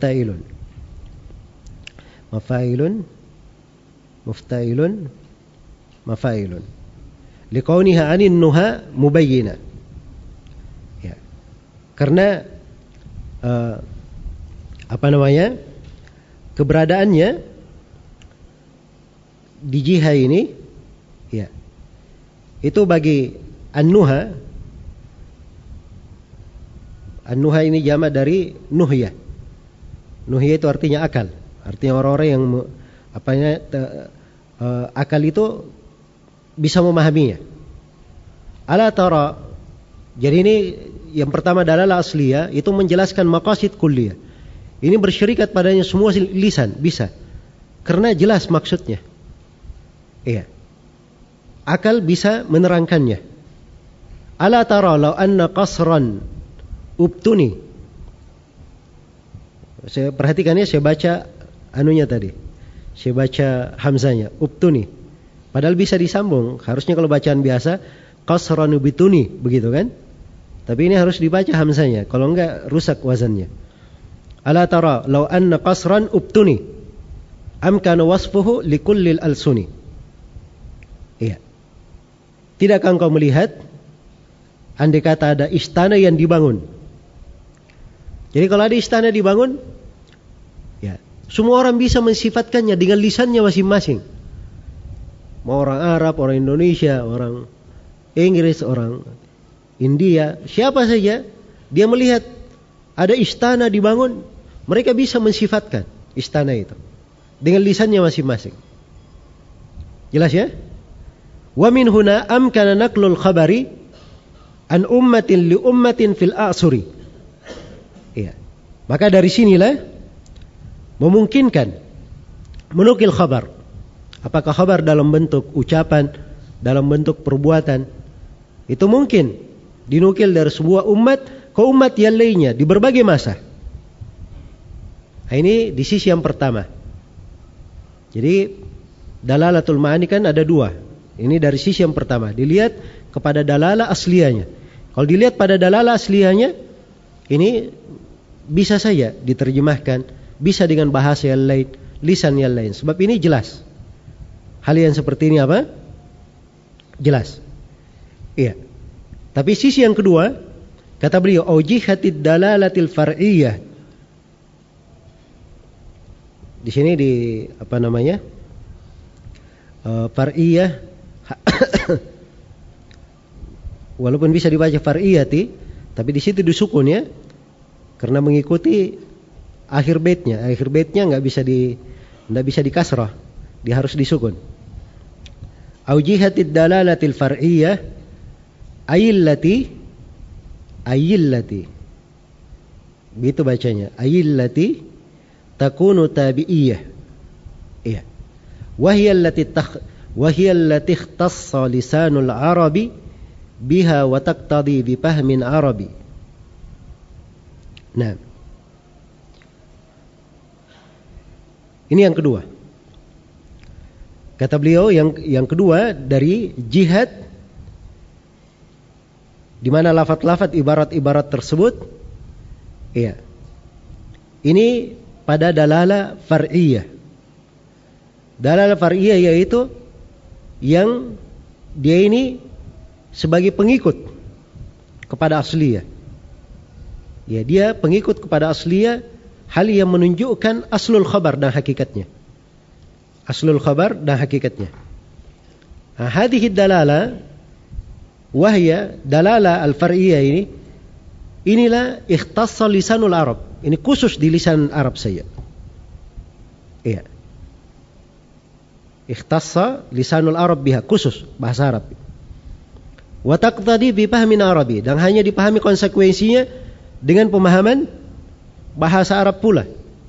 muftailun. Mafailun, muftailun, mafailun. Liqauniha 'anin nuha mubayyina. Ya. Karena uh, apa namanya? Keberadaannya di jiha ini ya. Itu bagi an-nuha. An-nuha ini jamak dari nuhya. Nuhya itu artinya akal. Artinya orang-orang yang apanya uh, akal itu bisa memahaminya. Ala tara. Jadi ini yang pertama dalalah asliyah itu menjelaskan maqasid kulliyah. Ini bersyirikat padanya semua lisan bisa. Karena jelas maksudnya. Iya. Akal bisa menerangkannya. Ala tara law anna qasran ubtuni. Saya perhatikan ya, saya baca anunya tadi. Saya baca hamzanya, ubtuni. Padahal bisa disambung. Harusnya kalau bacaan biasa qasran ubtuni, begitu kan? Tapi ini harus dibaca hamzanya. Kalau enggak rusak wazannya. Ala tara law anna qasran ubtuni amkana wasfuhu likullil alsuni. Iya. Tidakkah engkau melihat andai kata ada istana yang dibangun? Jadi kalau ada istana dibangun, ya, semua orang bisa mensifatkannya dengan lisannya masing-masing. Mau orang Arab, orang Indonesia, orang Inggris, orang India, siapa saja, dia melihat ada istana dibangun, mereka bisa mensifatkan istana itu dengan lisannya masing-masing. Jelas ya? Wa min huna amkana naqlul khabari an ummatin li ummatin fil a'suri. Iya. Maka dari sinilah memungkinkan menukil khabar. Apakah khabar dalam bentuk ucapan, dalam bentuk perbuatan? Itu mungkin dinukil dari sebuah umat ke umat yang lainnya di berbagai masa. Nah, ini di sisi yang pertama. Jadi dalalatul ma'ani kan ada dua. Ini dari sisi yang pertama. Dilihat kepada dalalah asliyahnya. Kalau dilihat pada dalalah asliyahnya, ini bisa saja diterjemahkan, bisa dengan bahasa yang lain, lisan yang lain. Sebab ini jelas. Hal yang seperti ini apa? Jelas. Iya. Tapi sisi yang kedua, kata beliau, aujihatid dalalatil far'iyyah. Di sini di apa namanya? Uh, far'iyyah. Walaupun bisa dibaca far'iyyati, tapi di situ disukun ya. Karena mengikuti akhir baitnya. Akhir baitnya enggak bisa di enggak bisa dikasrah. Dia harus disukun. Aujihatid dalalatil far'iyyah ayillati ayillati. Begitu bacanya. Ayillati takunu tabi'iyah. Iya. Wa hiya allati takh wa hiya allati ikhtassa lisanul arabi biha wa taqtadi bi fahmin arabi. Nah. Ini yang kedua. Kata beliau yang yang kedua dari jihad, di mana lafaz-lafaz ibarat-ibarat tersebut, iya. Ini pada dalalah far'iyah. Dalalah far'iyah yaitu yang dia ini sebagai pengikut kepada asliyah. Ya, dia pengikut kepada asliyah, hal yang menunjukkan aslul khabar dan hakikatnya. Aslul khabar dan hakikatnya. Nah, hadhihi dalala wahya dalala al-far'iyah ini, inilah ikhtassa lisanul Arab. Ini khusus di lisan Arab saja. Iya. Ikhtassa lisanul Arab biha, khusus bahasa Arab. Wa taqtadi bi fahmin Arabi, dan hanya dipahami konsekuensinya dengan pemahaman bahasa Arab pula.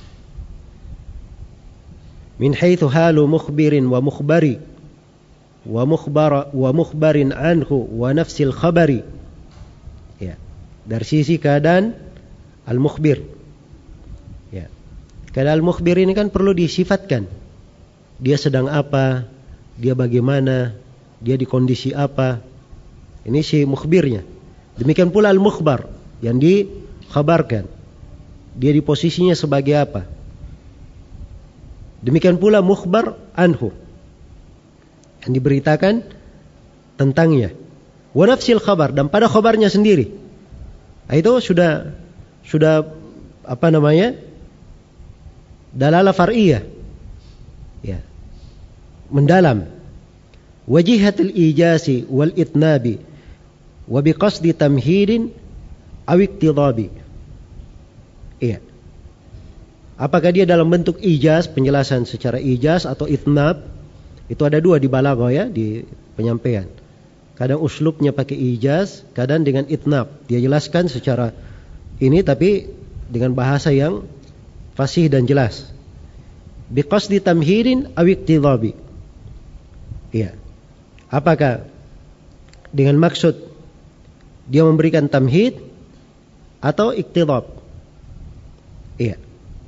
Min haitsu halu mukhbirin wa mukhbari wa mukhbara wa mukhbarin anhu wa nafsil khabari. Ya. Dari sisi keadaan al-mukhbir. Ya. Keadaan al-mukhbir ini kan perlu disifatkan. Dia sedang apa? Dia bagaimana? Dia di kondisi apa? Ini si mukhbirnya. Demikian pula al-mukhbar yang dikhabarkan. Dia di posisinya sebagai apa? Demikian pula mukhbar anhu. yang diberitakan tentangnya. Wa nafsil khabar, dan pada khabarnya sendiri. Nah, itu sudah sudah apa namanya? Dalalah far'iyah. Ya. Mendalam. Wajihatul ijasi wal itnabi wa biqasdi tamhidin aw iktidhabi. Iya. Apakah dia dalam bentuk ijaz, penjelasan secara ijaz atau itnab? Itu ada dua di balaghah ya, di penyampaian. Kadang uslubnya pakai ijaz, kadang dengan itnab. Dia jelaskan secara ini tapi dengan bahasa yang fasih dan jelas. Biqasdi tamhidin aw iktidhabi. Iya. Apakah dengan maksud dia memberikan tamhid atau iktidhab? Iya.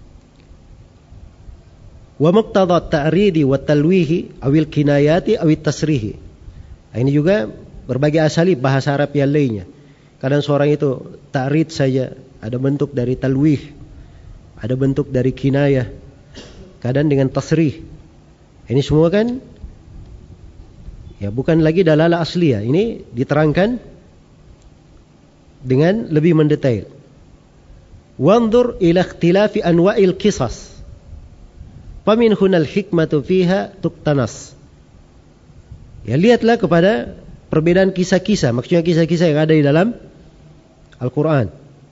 Wa muqtadha at-ta'ridi wa talwihi awil kinayati awit tasrihi. Nah, ini juga berbagai asalib bahasa Arab yang lainnya. Kadang seorang itu ta'rid saja, ada bentuk dari talwih, ada bentuk dari kinayah, kadang dengan tasrih. Ini semua kan ya bukan lagi dalalah asliyah. Ini diterangkan dengan lebih mendetail. Wanzur ila ikhtilafi anwa'il qisas. Famin hunal hikmatu fiha tuktanas. Ya, lihatlah kepada perbedaan kisah-kisah, maksudnya kisah-kisah yang ada di dalam Al-Quran.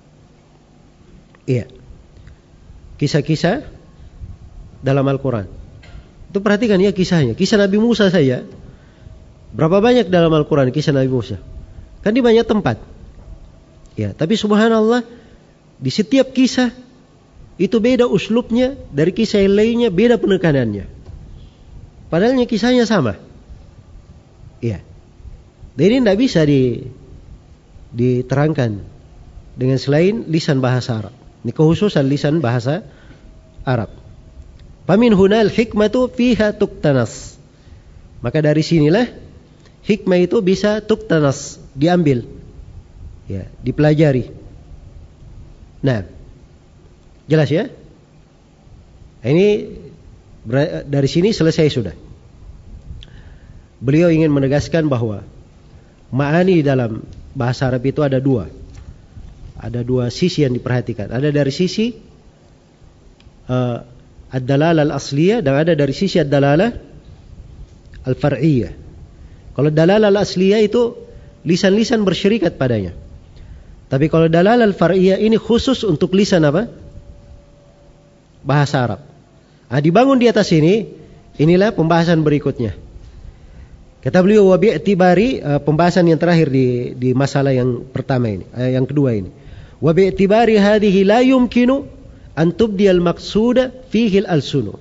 Iya. Kisah-kisah dalam Al-Quran. Itu perhatikan ya kisahnya. Kisah Nabi Musa saja. Berapa banyak dalam Al-Quran kisah Nabi Musa? Kan di banyak tempat. Ya, tapi subhanallah di setiap kisah itu beda uslubnya dari kisah yang lainnya, beda penekanannya. Padahalnya kisahnya sama. Iya. Dan ini tidak bisa di, diterangkan dengan selain lisan bahasa Arab. Ini kekhususan lisan bahasa Arab. Famin hunal hikmatu fiha tuktanas. Maka dari sinilah hikmah itu bisa tuktanas, diambil. Ya, dipelajari. Nah, jelas ya? Ini dari sini selesai sudah. Beliau ingin menegaskan bahwa ma'ani dalam bahasa Arab itu ada dua. Ada dua sisi yang diperhatikan. Ada dari sisi uh, ad-dalalah al-asliyah dan ada dari sisi ad-dalalah al-far'iyah. Kalau dalalah al-asliyah itu lisan-lisan bersyirikat padanya. Tapi kalau dalalah al-far'iyah ini khusus untuk lisan apa? Bahasa Arab. Nah, dibangun di atas ini, inilah pembahasan berikutnya. Kata beliau wa bi'tibari, uh, pembahasan yang terakhir di di masalah yang pertama ini, uh, yang kedua ini. Wa bi'tibari hadhihi la yumkinu an tubdi al-maqsuda fihi al-alsunu.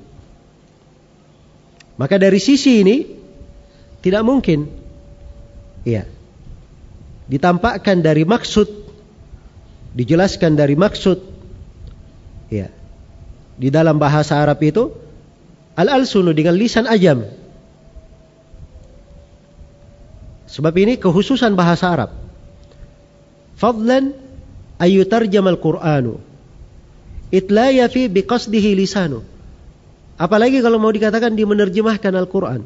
Maka dari sisi ini tidak mungkin ya ditampakkan dari maksud, dijelaskan dari maksud ya di dalam bahasa Arab itu al-alsunu dengan lisan ajam. Sebab ini kekhususan bahasa Arab. Fadlan ayyutarjam al-Qur'anu itla yafi biqasdihi lisanu. Apalagi kalau mau dikatakan dia menerjemahkan Al-Quran.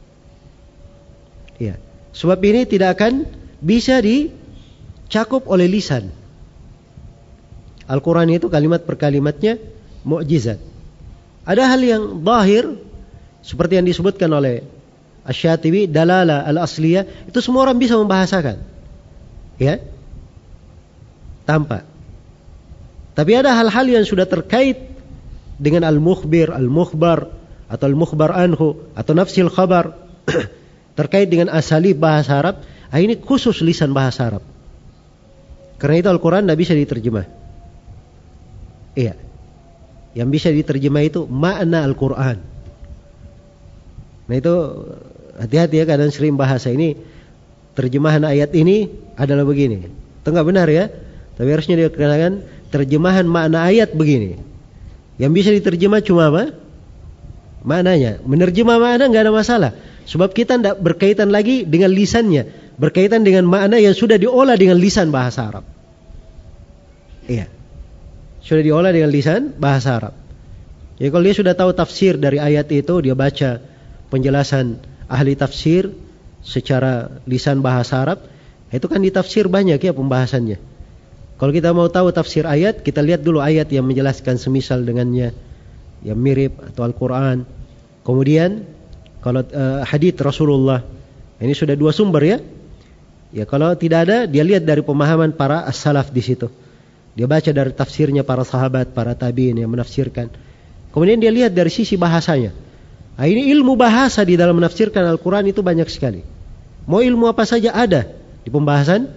Ya, sebab ini tidak akan bisa dicakup oleh lisan. Al-Quran itu kalimat per kalimatnya mukjizat. Ada hal yang zahir seperti yang disebutkan oleh Asy-Syatibi, dalalah al-asliyah, itu semua orang bisa membahasakan. Ya. Tampak. Tapi ada hal-hal yang sudah terkait dengan al-mukhbir, al-mukhbar atau al-mukhbar anhu atau nafsil khabar terkait dengan asalib bahasa Arab, ini khusus lisan bahasa Arab. Karena itu Al-Quran tidak bisa diterjemah. Iya. Yang bisa diterjemah itu makna Al-Quran. Nah itu hati-hati ya, kadang sering bahasa ini terjemahan ayat ini adalah begini. Itu enggak benar ya. Tapi harusnya dikatakan terjemahan makna ayat begini. Yang bisa diterjemah cuma apa? Maknanya. Menerjemah makna enggak ada masalah. Sebab kita tidak berkaitan lagi dengan lisannya, berkaitan dengan makna yang sudah diolah dengan lisan bahasa Arab. Iya. Sudah diolah dengan lisan bahasa Arab. Jadi kalau dia sudah tahu tafsir dari ayat itu, dia baca penjelasan ahli tafsir secara lisan bahasa Arab, itu kan di tafsir banyak ya pembahasannya. Kalau kita mau tahu tafsir ayat, kita lihat dulu ayat yang menjelaskan semisal dengannya, yang mirip atau Al-Quran. Kemudian kalau uh, hadits Rasulullah, ini sudah dua sumber ya. Ya kalau tidak ada, dia lihat dari pemahaman para as-salaf di situ. Dia baca dari tafsirnya para sahabat, para tabi'in yang menafsirkan. Kemudian dia lihat dari sisi bahasanya. Nah, ini ilmu bahasa di dalam menafsirkan Al-Quran itu banyak sekali. Mau ilmu apa saja ada di pembahasan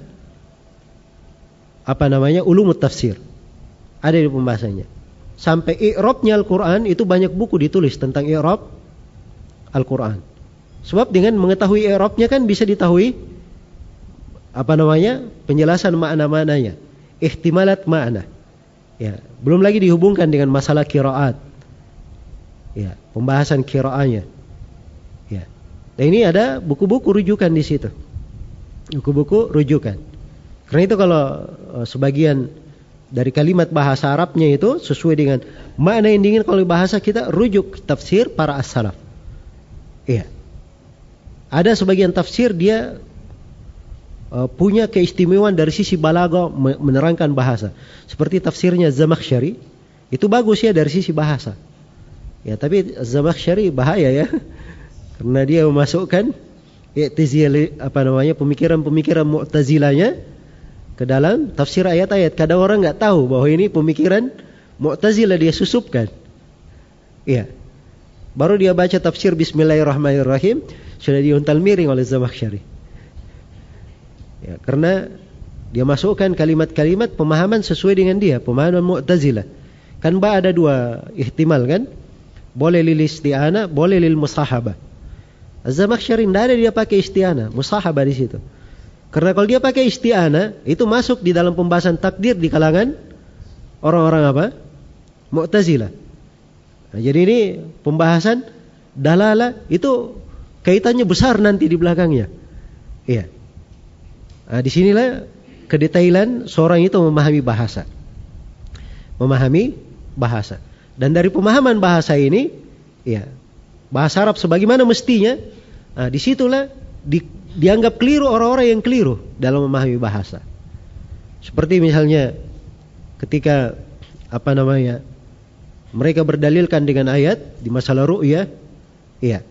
apa namanya ulumut tafsir. Ada di pembahasannya. Sampai i'rabnya Al-Quran itu banyak buku ditulis tentang i'rab Al-Quran. Sebab dengan mengetahui i'rabnya kan bisa diketahui apa namanya penjelasan makna-maknanya, ihtimalat makna. Ya, belum lagi dihubungkan dengan masalah qiraat. Ya, pembahasan qiraatnya. Ya. Dan ini ada buku-buku rujukan di situ. Buku-buku rujukan. Karena itu kalau uh, sebagian dari kalimat bahasa Arabnya itu sesuai dengan makna yang diinginkan oleh bahasa kita, rujuk tafsir para as-salaf. Iya. Ada sebagian tafsir dia uh, punya keistimewaan dari sisi balaghah menerangkan bahasa. Seperti tafsirnya Zamakhsyari, itu bagus ya dari sisi bahasa. Ya, tapi Zamakhsyari bahaya ya. Karena dia memasukkan i'tizali apa namanya pemikiran-pemikiran Mu'tazilahnya ke dalam tafsir ayat-ayat. Kadang orang enggak tahu bahwa ini pemikiran Mu'tazilah dia susupkan. Iya. Baru dia baca tafsir Bismillahirrahmanirrahim sudah diuntal miring oleh Zamakhsyari. Ya, karena dia masukkan kalimat-kalimat pemahaman sesuai dengan dia, pemahaman Mu'tazilah. Kan ba ada dua ihtimal kan? Boleh lil isti'anah, boleh lil musahabah. Az-Zamakhsyari tidak ada dia pakai isti'anah, musahabah di situ. Karena kalau dia pakai isti'anah, itu masuk di dalam pembahasan takdir di kalangan orang-orang apa? Mu'tazilah. Nah, jadi ini pembahasan dalalah itu kaitannya besar nanti di belakangnya. Iya. Nah, disinilah kedetailan seorang itu memahami bahasa. Memahami bahasa. Dan dari pemahaman bahasa ini, ya, bahasa Arab sebagaimana mestinya, nah, disitulah di, dianggap keliru orang-orang yang keliru dalam memahami bahasa. Seperti misalnya ketika apa namanya mereka berdalilkan dengan ayat di masalah ru'yah, iya,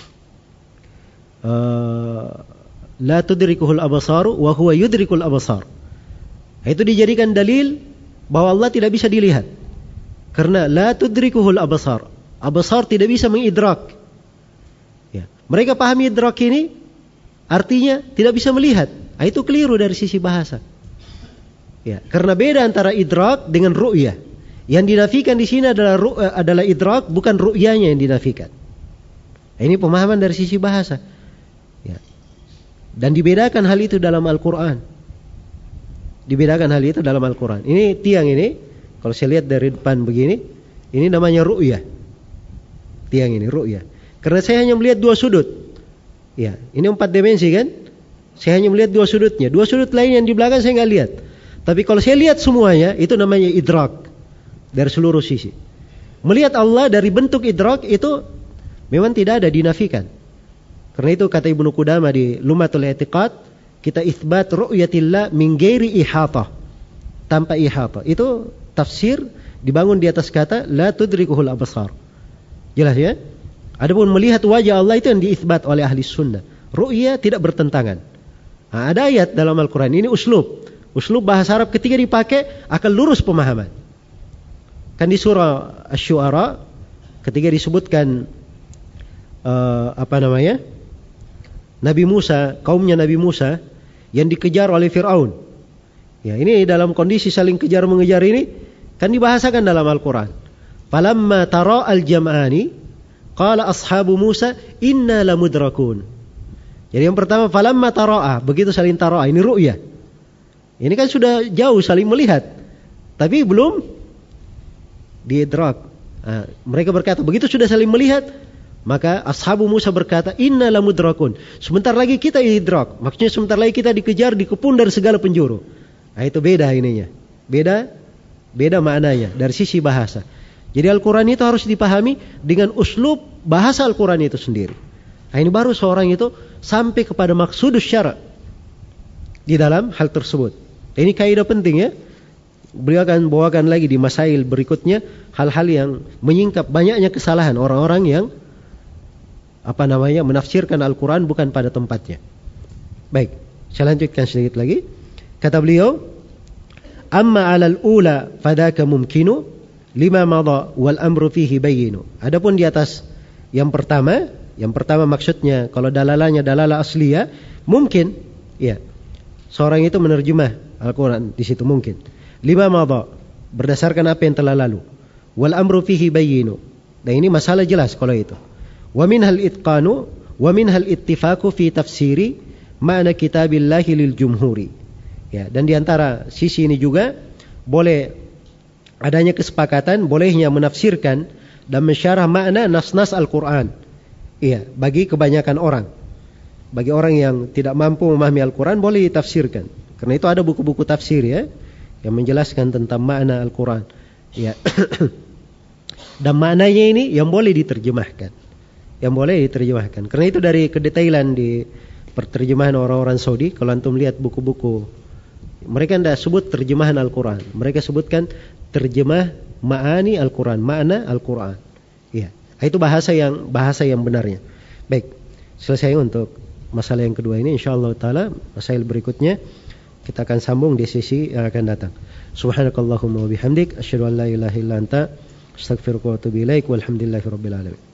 uh, la tudrikuhul absaru wa huwa yudrikul absar. Itu dijadikan dalil bahwa Allah tidak bisa dilihat. Karena la tudrikuhul absar. Absar tidak bisa mengidrak. Ya. Mereka pahami idrak ini artinya tidak bisa melihat. Nah, itu keliru dari sisi bahasa. Ya, karena beda antara idrak dengan ru'yah. Yang dinafikan di sini adalah ru- adalah idrak, bukan ru'yanya yang dinafikan. Nah, ini pemahaman dari sisi bahasa. Ya. Dan dibedakan hal itu dalam Al-Quran. Dibedakan hal itu dalam Al-Quran. Ini tiang ini. Kalau saya lihat dari depan begini, ini namanya ru'yah. Tiang ini ru'yah. Karena saya hanya melihat dua sudut. Ya, ini empat dimensi kan? Saya hanya melihat dua sudutnya. Dua sudut lain yang di belakang saya nggak lihat. Tapi kalau saya lihat semuanya, itu namanya idrak dari seluruh sisi. Melihat Allah dari bentuk idrak itu memang tidak ada, dinafikan. Karena itu kata Ibnu Qudamah di Lumatul I'tiqad, kita itsbat ru'yatillah min ghairi ihatah. Tanpa ihatah. Itu tafsir dibangun di atas kata la tudrikuhul absar. Jelas ya? Adapun melihat wajah Allah itu yang diitsbat oleh ahli sunnah. Ru'ya tidak bertentangan. Nah, ada ayat dalam Al-Quran, ini uslub. Uslub bahasa Arab ketika dipakai akan lurus pemahaman. Kan di surah Asy-Syu'ara ketika disebutkan uh, apa namanya? Nabi Musa, kaumnya Nabi Musa yang dikejar oleh Fir'aun. Ya, ini dalam kondisi saling kejar mengejar ini kan dibahasakan dalam Al-Quran. Falamma tara al-jam'ani qala ashabu Musa inna lamudrakun. Jadi yang pertama falamma tara'a, begitu saling tara'a, ini ru'yah. Ini kan sudah jauh saling melihat, tapi belum diidrak. Nah, mereka berkata begitu sudah saling melihat, maka ashabu Musa berkata inna lamudrakun. Sebentar lagi kita idrak. Maksudnya sebentar lagi kita dikejar, dikepung dari segala penjuru. Nah, itu beda ininya. Beda beda maknanya dari sisi bahasa. Jadi Al-Quran itu harus dipahami dengan uslub bahasa Al-Quran itu sendiri. Nah, ini baru seorang itu sampai kepada maksudus syara' di dalam hal tersebut. Ini kaidah penting ya. Beliau akan bawakan lagi di masail berikutnya hal-hal yang menyingkap banyaknya kesalahan orang-orang yang apa namanya menafsirkan Al-Quran bukan pada tempatnya. Baik, saya lanjutkan sedikit lagi. Kata beliau, amma 'alal ula fadaka mumkinu lima madha wal amru fihi bayyinu. Adapun di atas yang pertama, yang pertama maksudnya kalau dalalahnya dalalah asliyah, mungkin ya. Seorang itu menerjemah Al-Quran di situ mungkin. Lima madha, berdasarkan apa yang telah lalu. Wal amru fihi bayyinu. Dan ini masalah jelas kalau itu. Wa minhal itqanu wa minhal ittifaqu fi tafsiri ma'na kitabillahi lil jumhuri. Ya, dan di antara sisi ini juga boleh adanya kesepakatan bolehnya menafsirkan dan mensyarah makna nas-nas Al-Quran. Iya, bagi kebanyakan orang. Bagi orang yang tidak mampu memahami Al-Quran boleh ditafsirkan. Karena itu ada buku-buku tafsir ya yang menjelaskan tentang makna Al-Quran. Ya. Dan maknanya ini yang boleh diterjemahkan. Yang boleh diterjemahkan. Karena itu dari kedetailan di perterjemahan orang-orang Saudi, kalau antum lihat buku-buku, mereka tidak sebut terjemahan Al-Quran. Mereka sebutkan terjemah ma'ani Al-Quran, makna Al-Quran. Ya. Itu bahasa yang bahasa yang benarnya. Baik, selesai untuk masalah yang kedua ini. InsyaAllah ta'ala masalah berikutnya kita akan sambung di sesi yang akan datang. Subhanakallahumma wa bihamdik asyhadu an la ilaha illa anta astaghfiruka wa atubu ilaik walhamdulillahi rabbil alamin.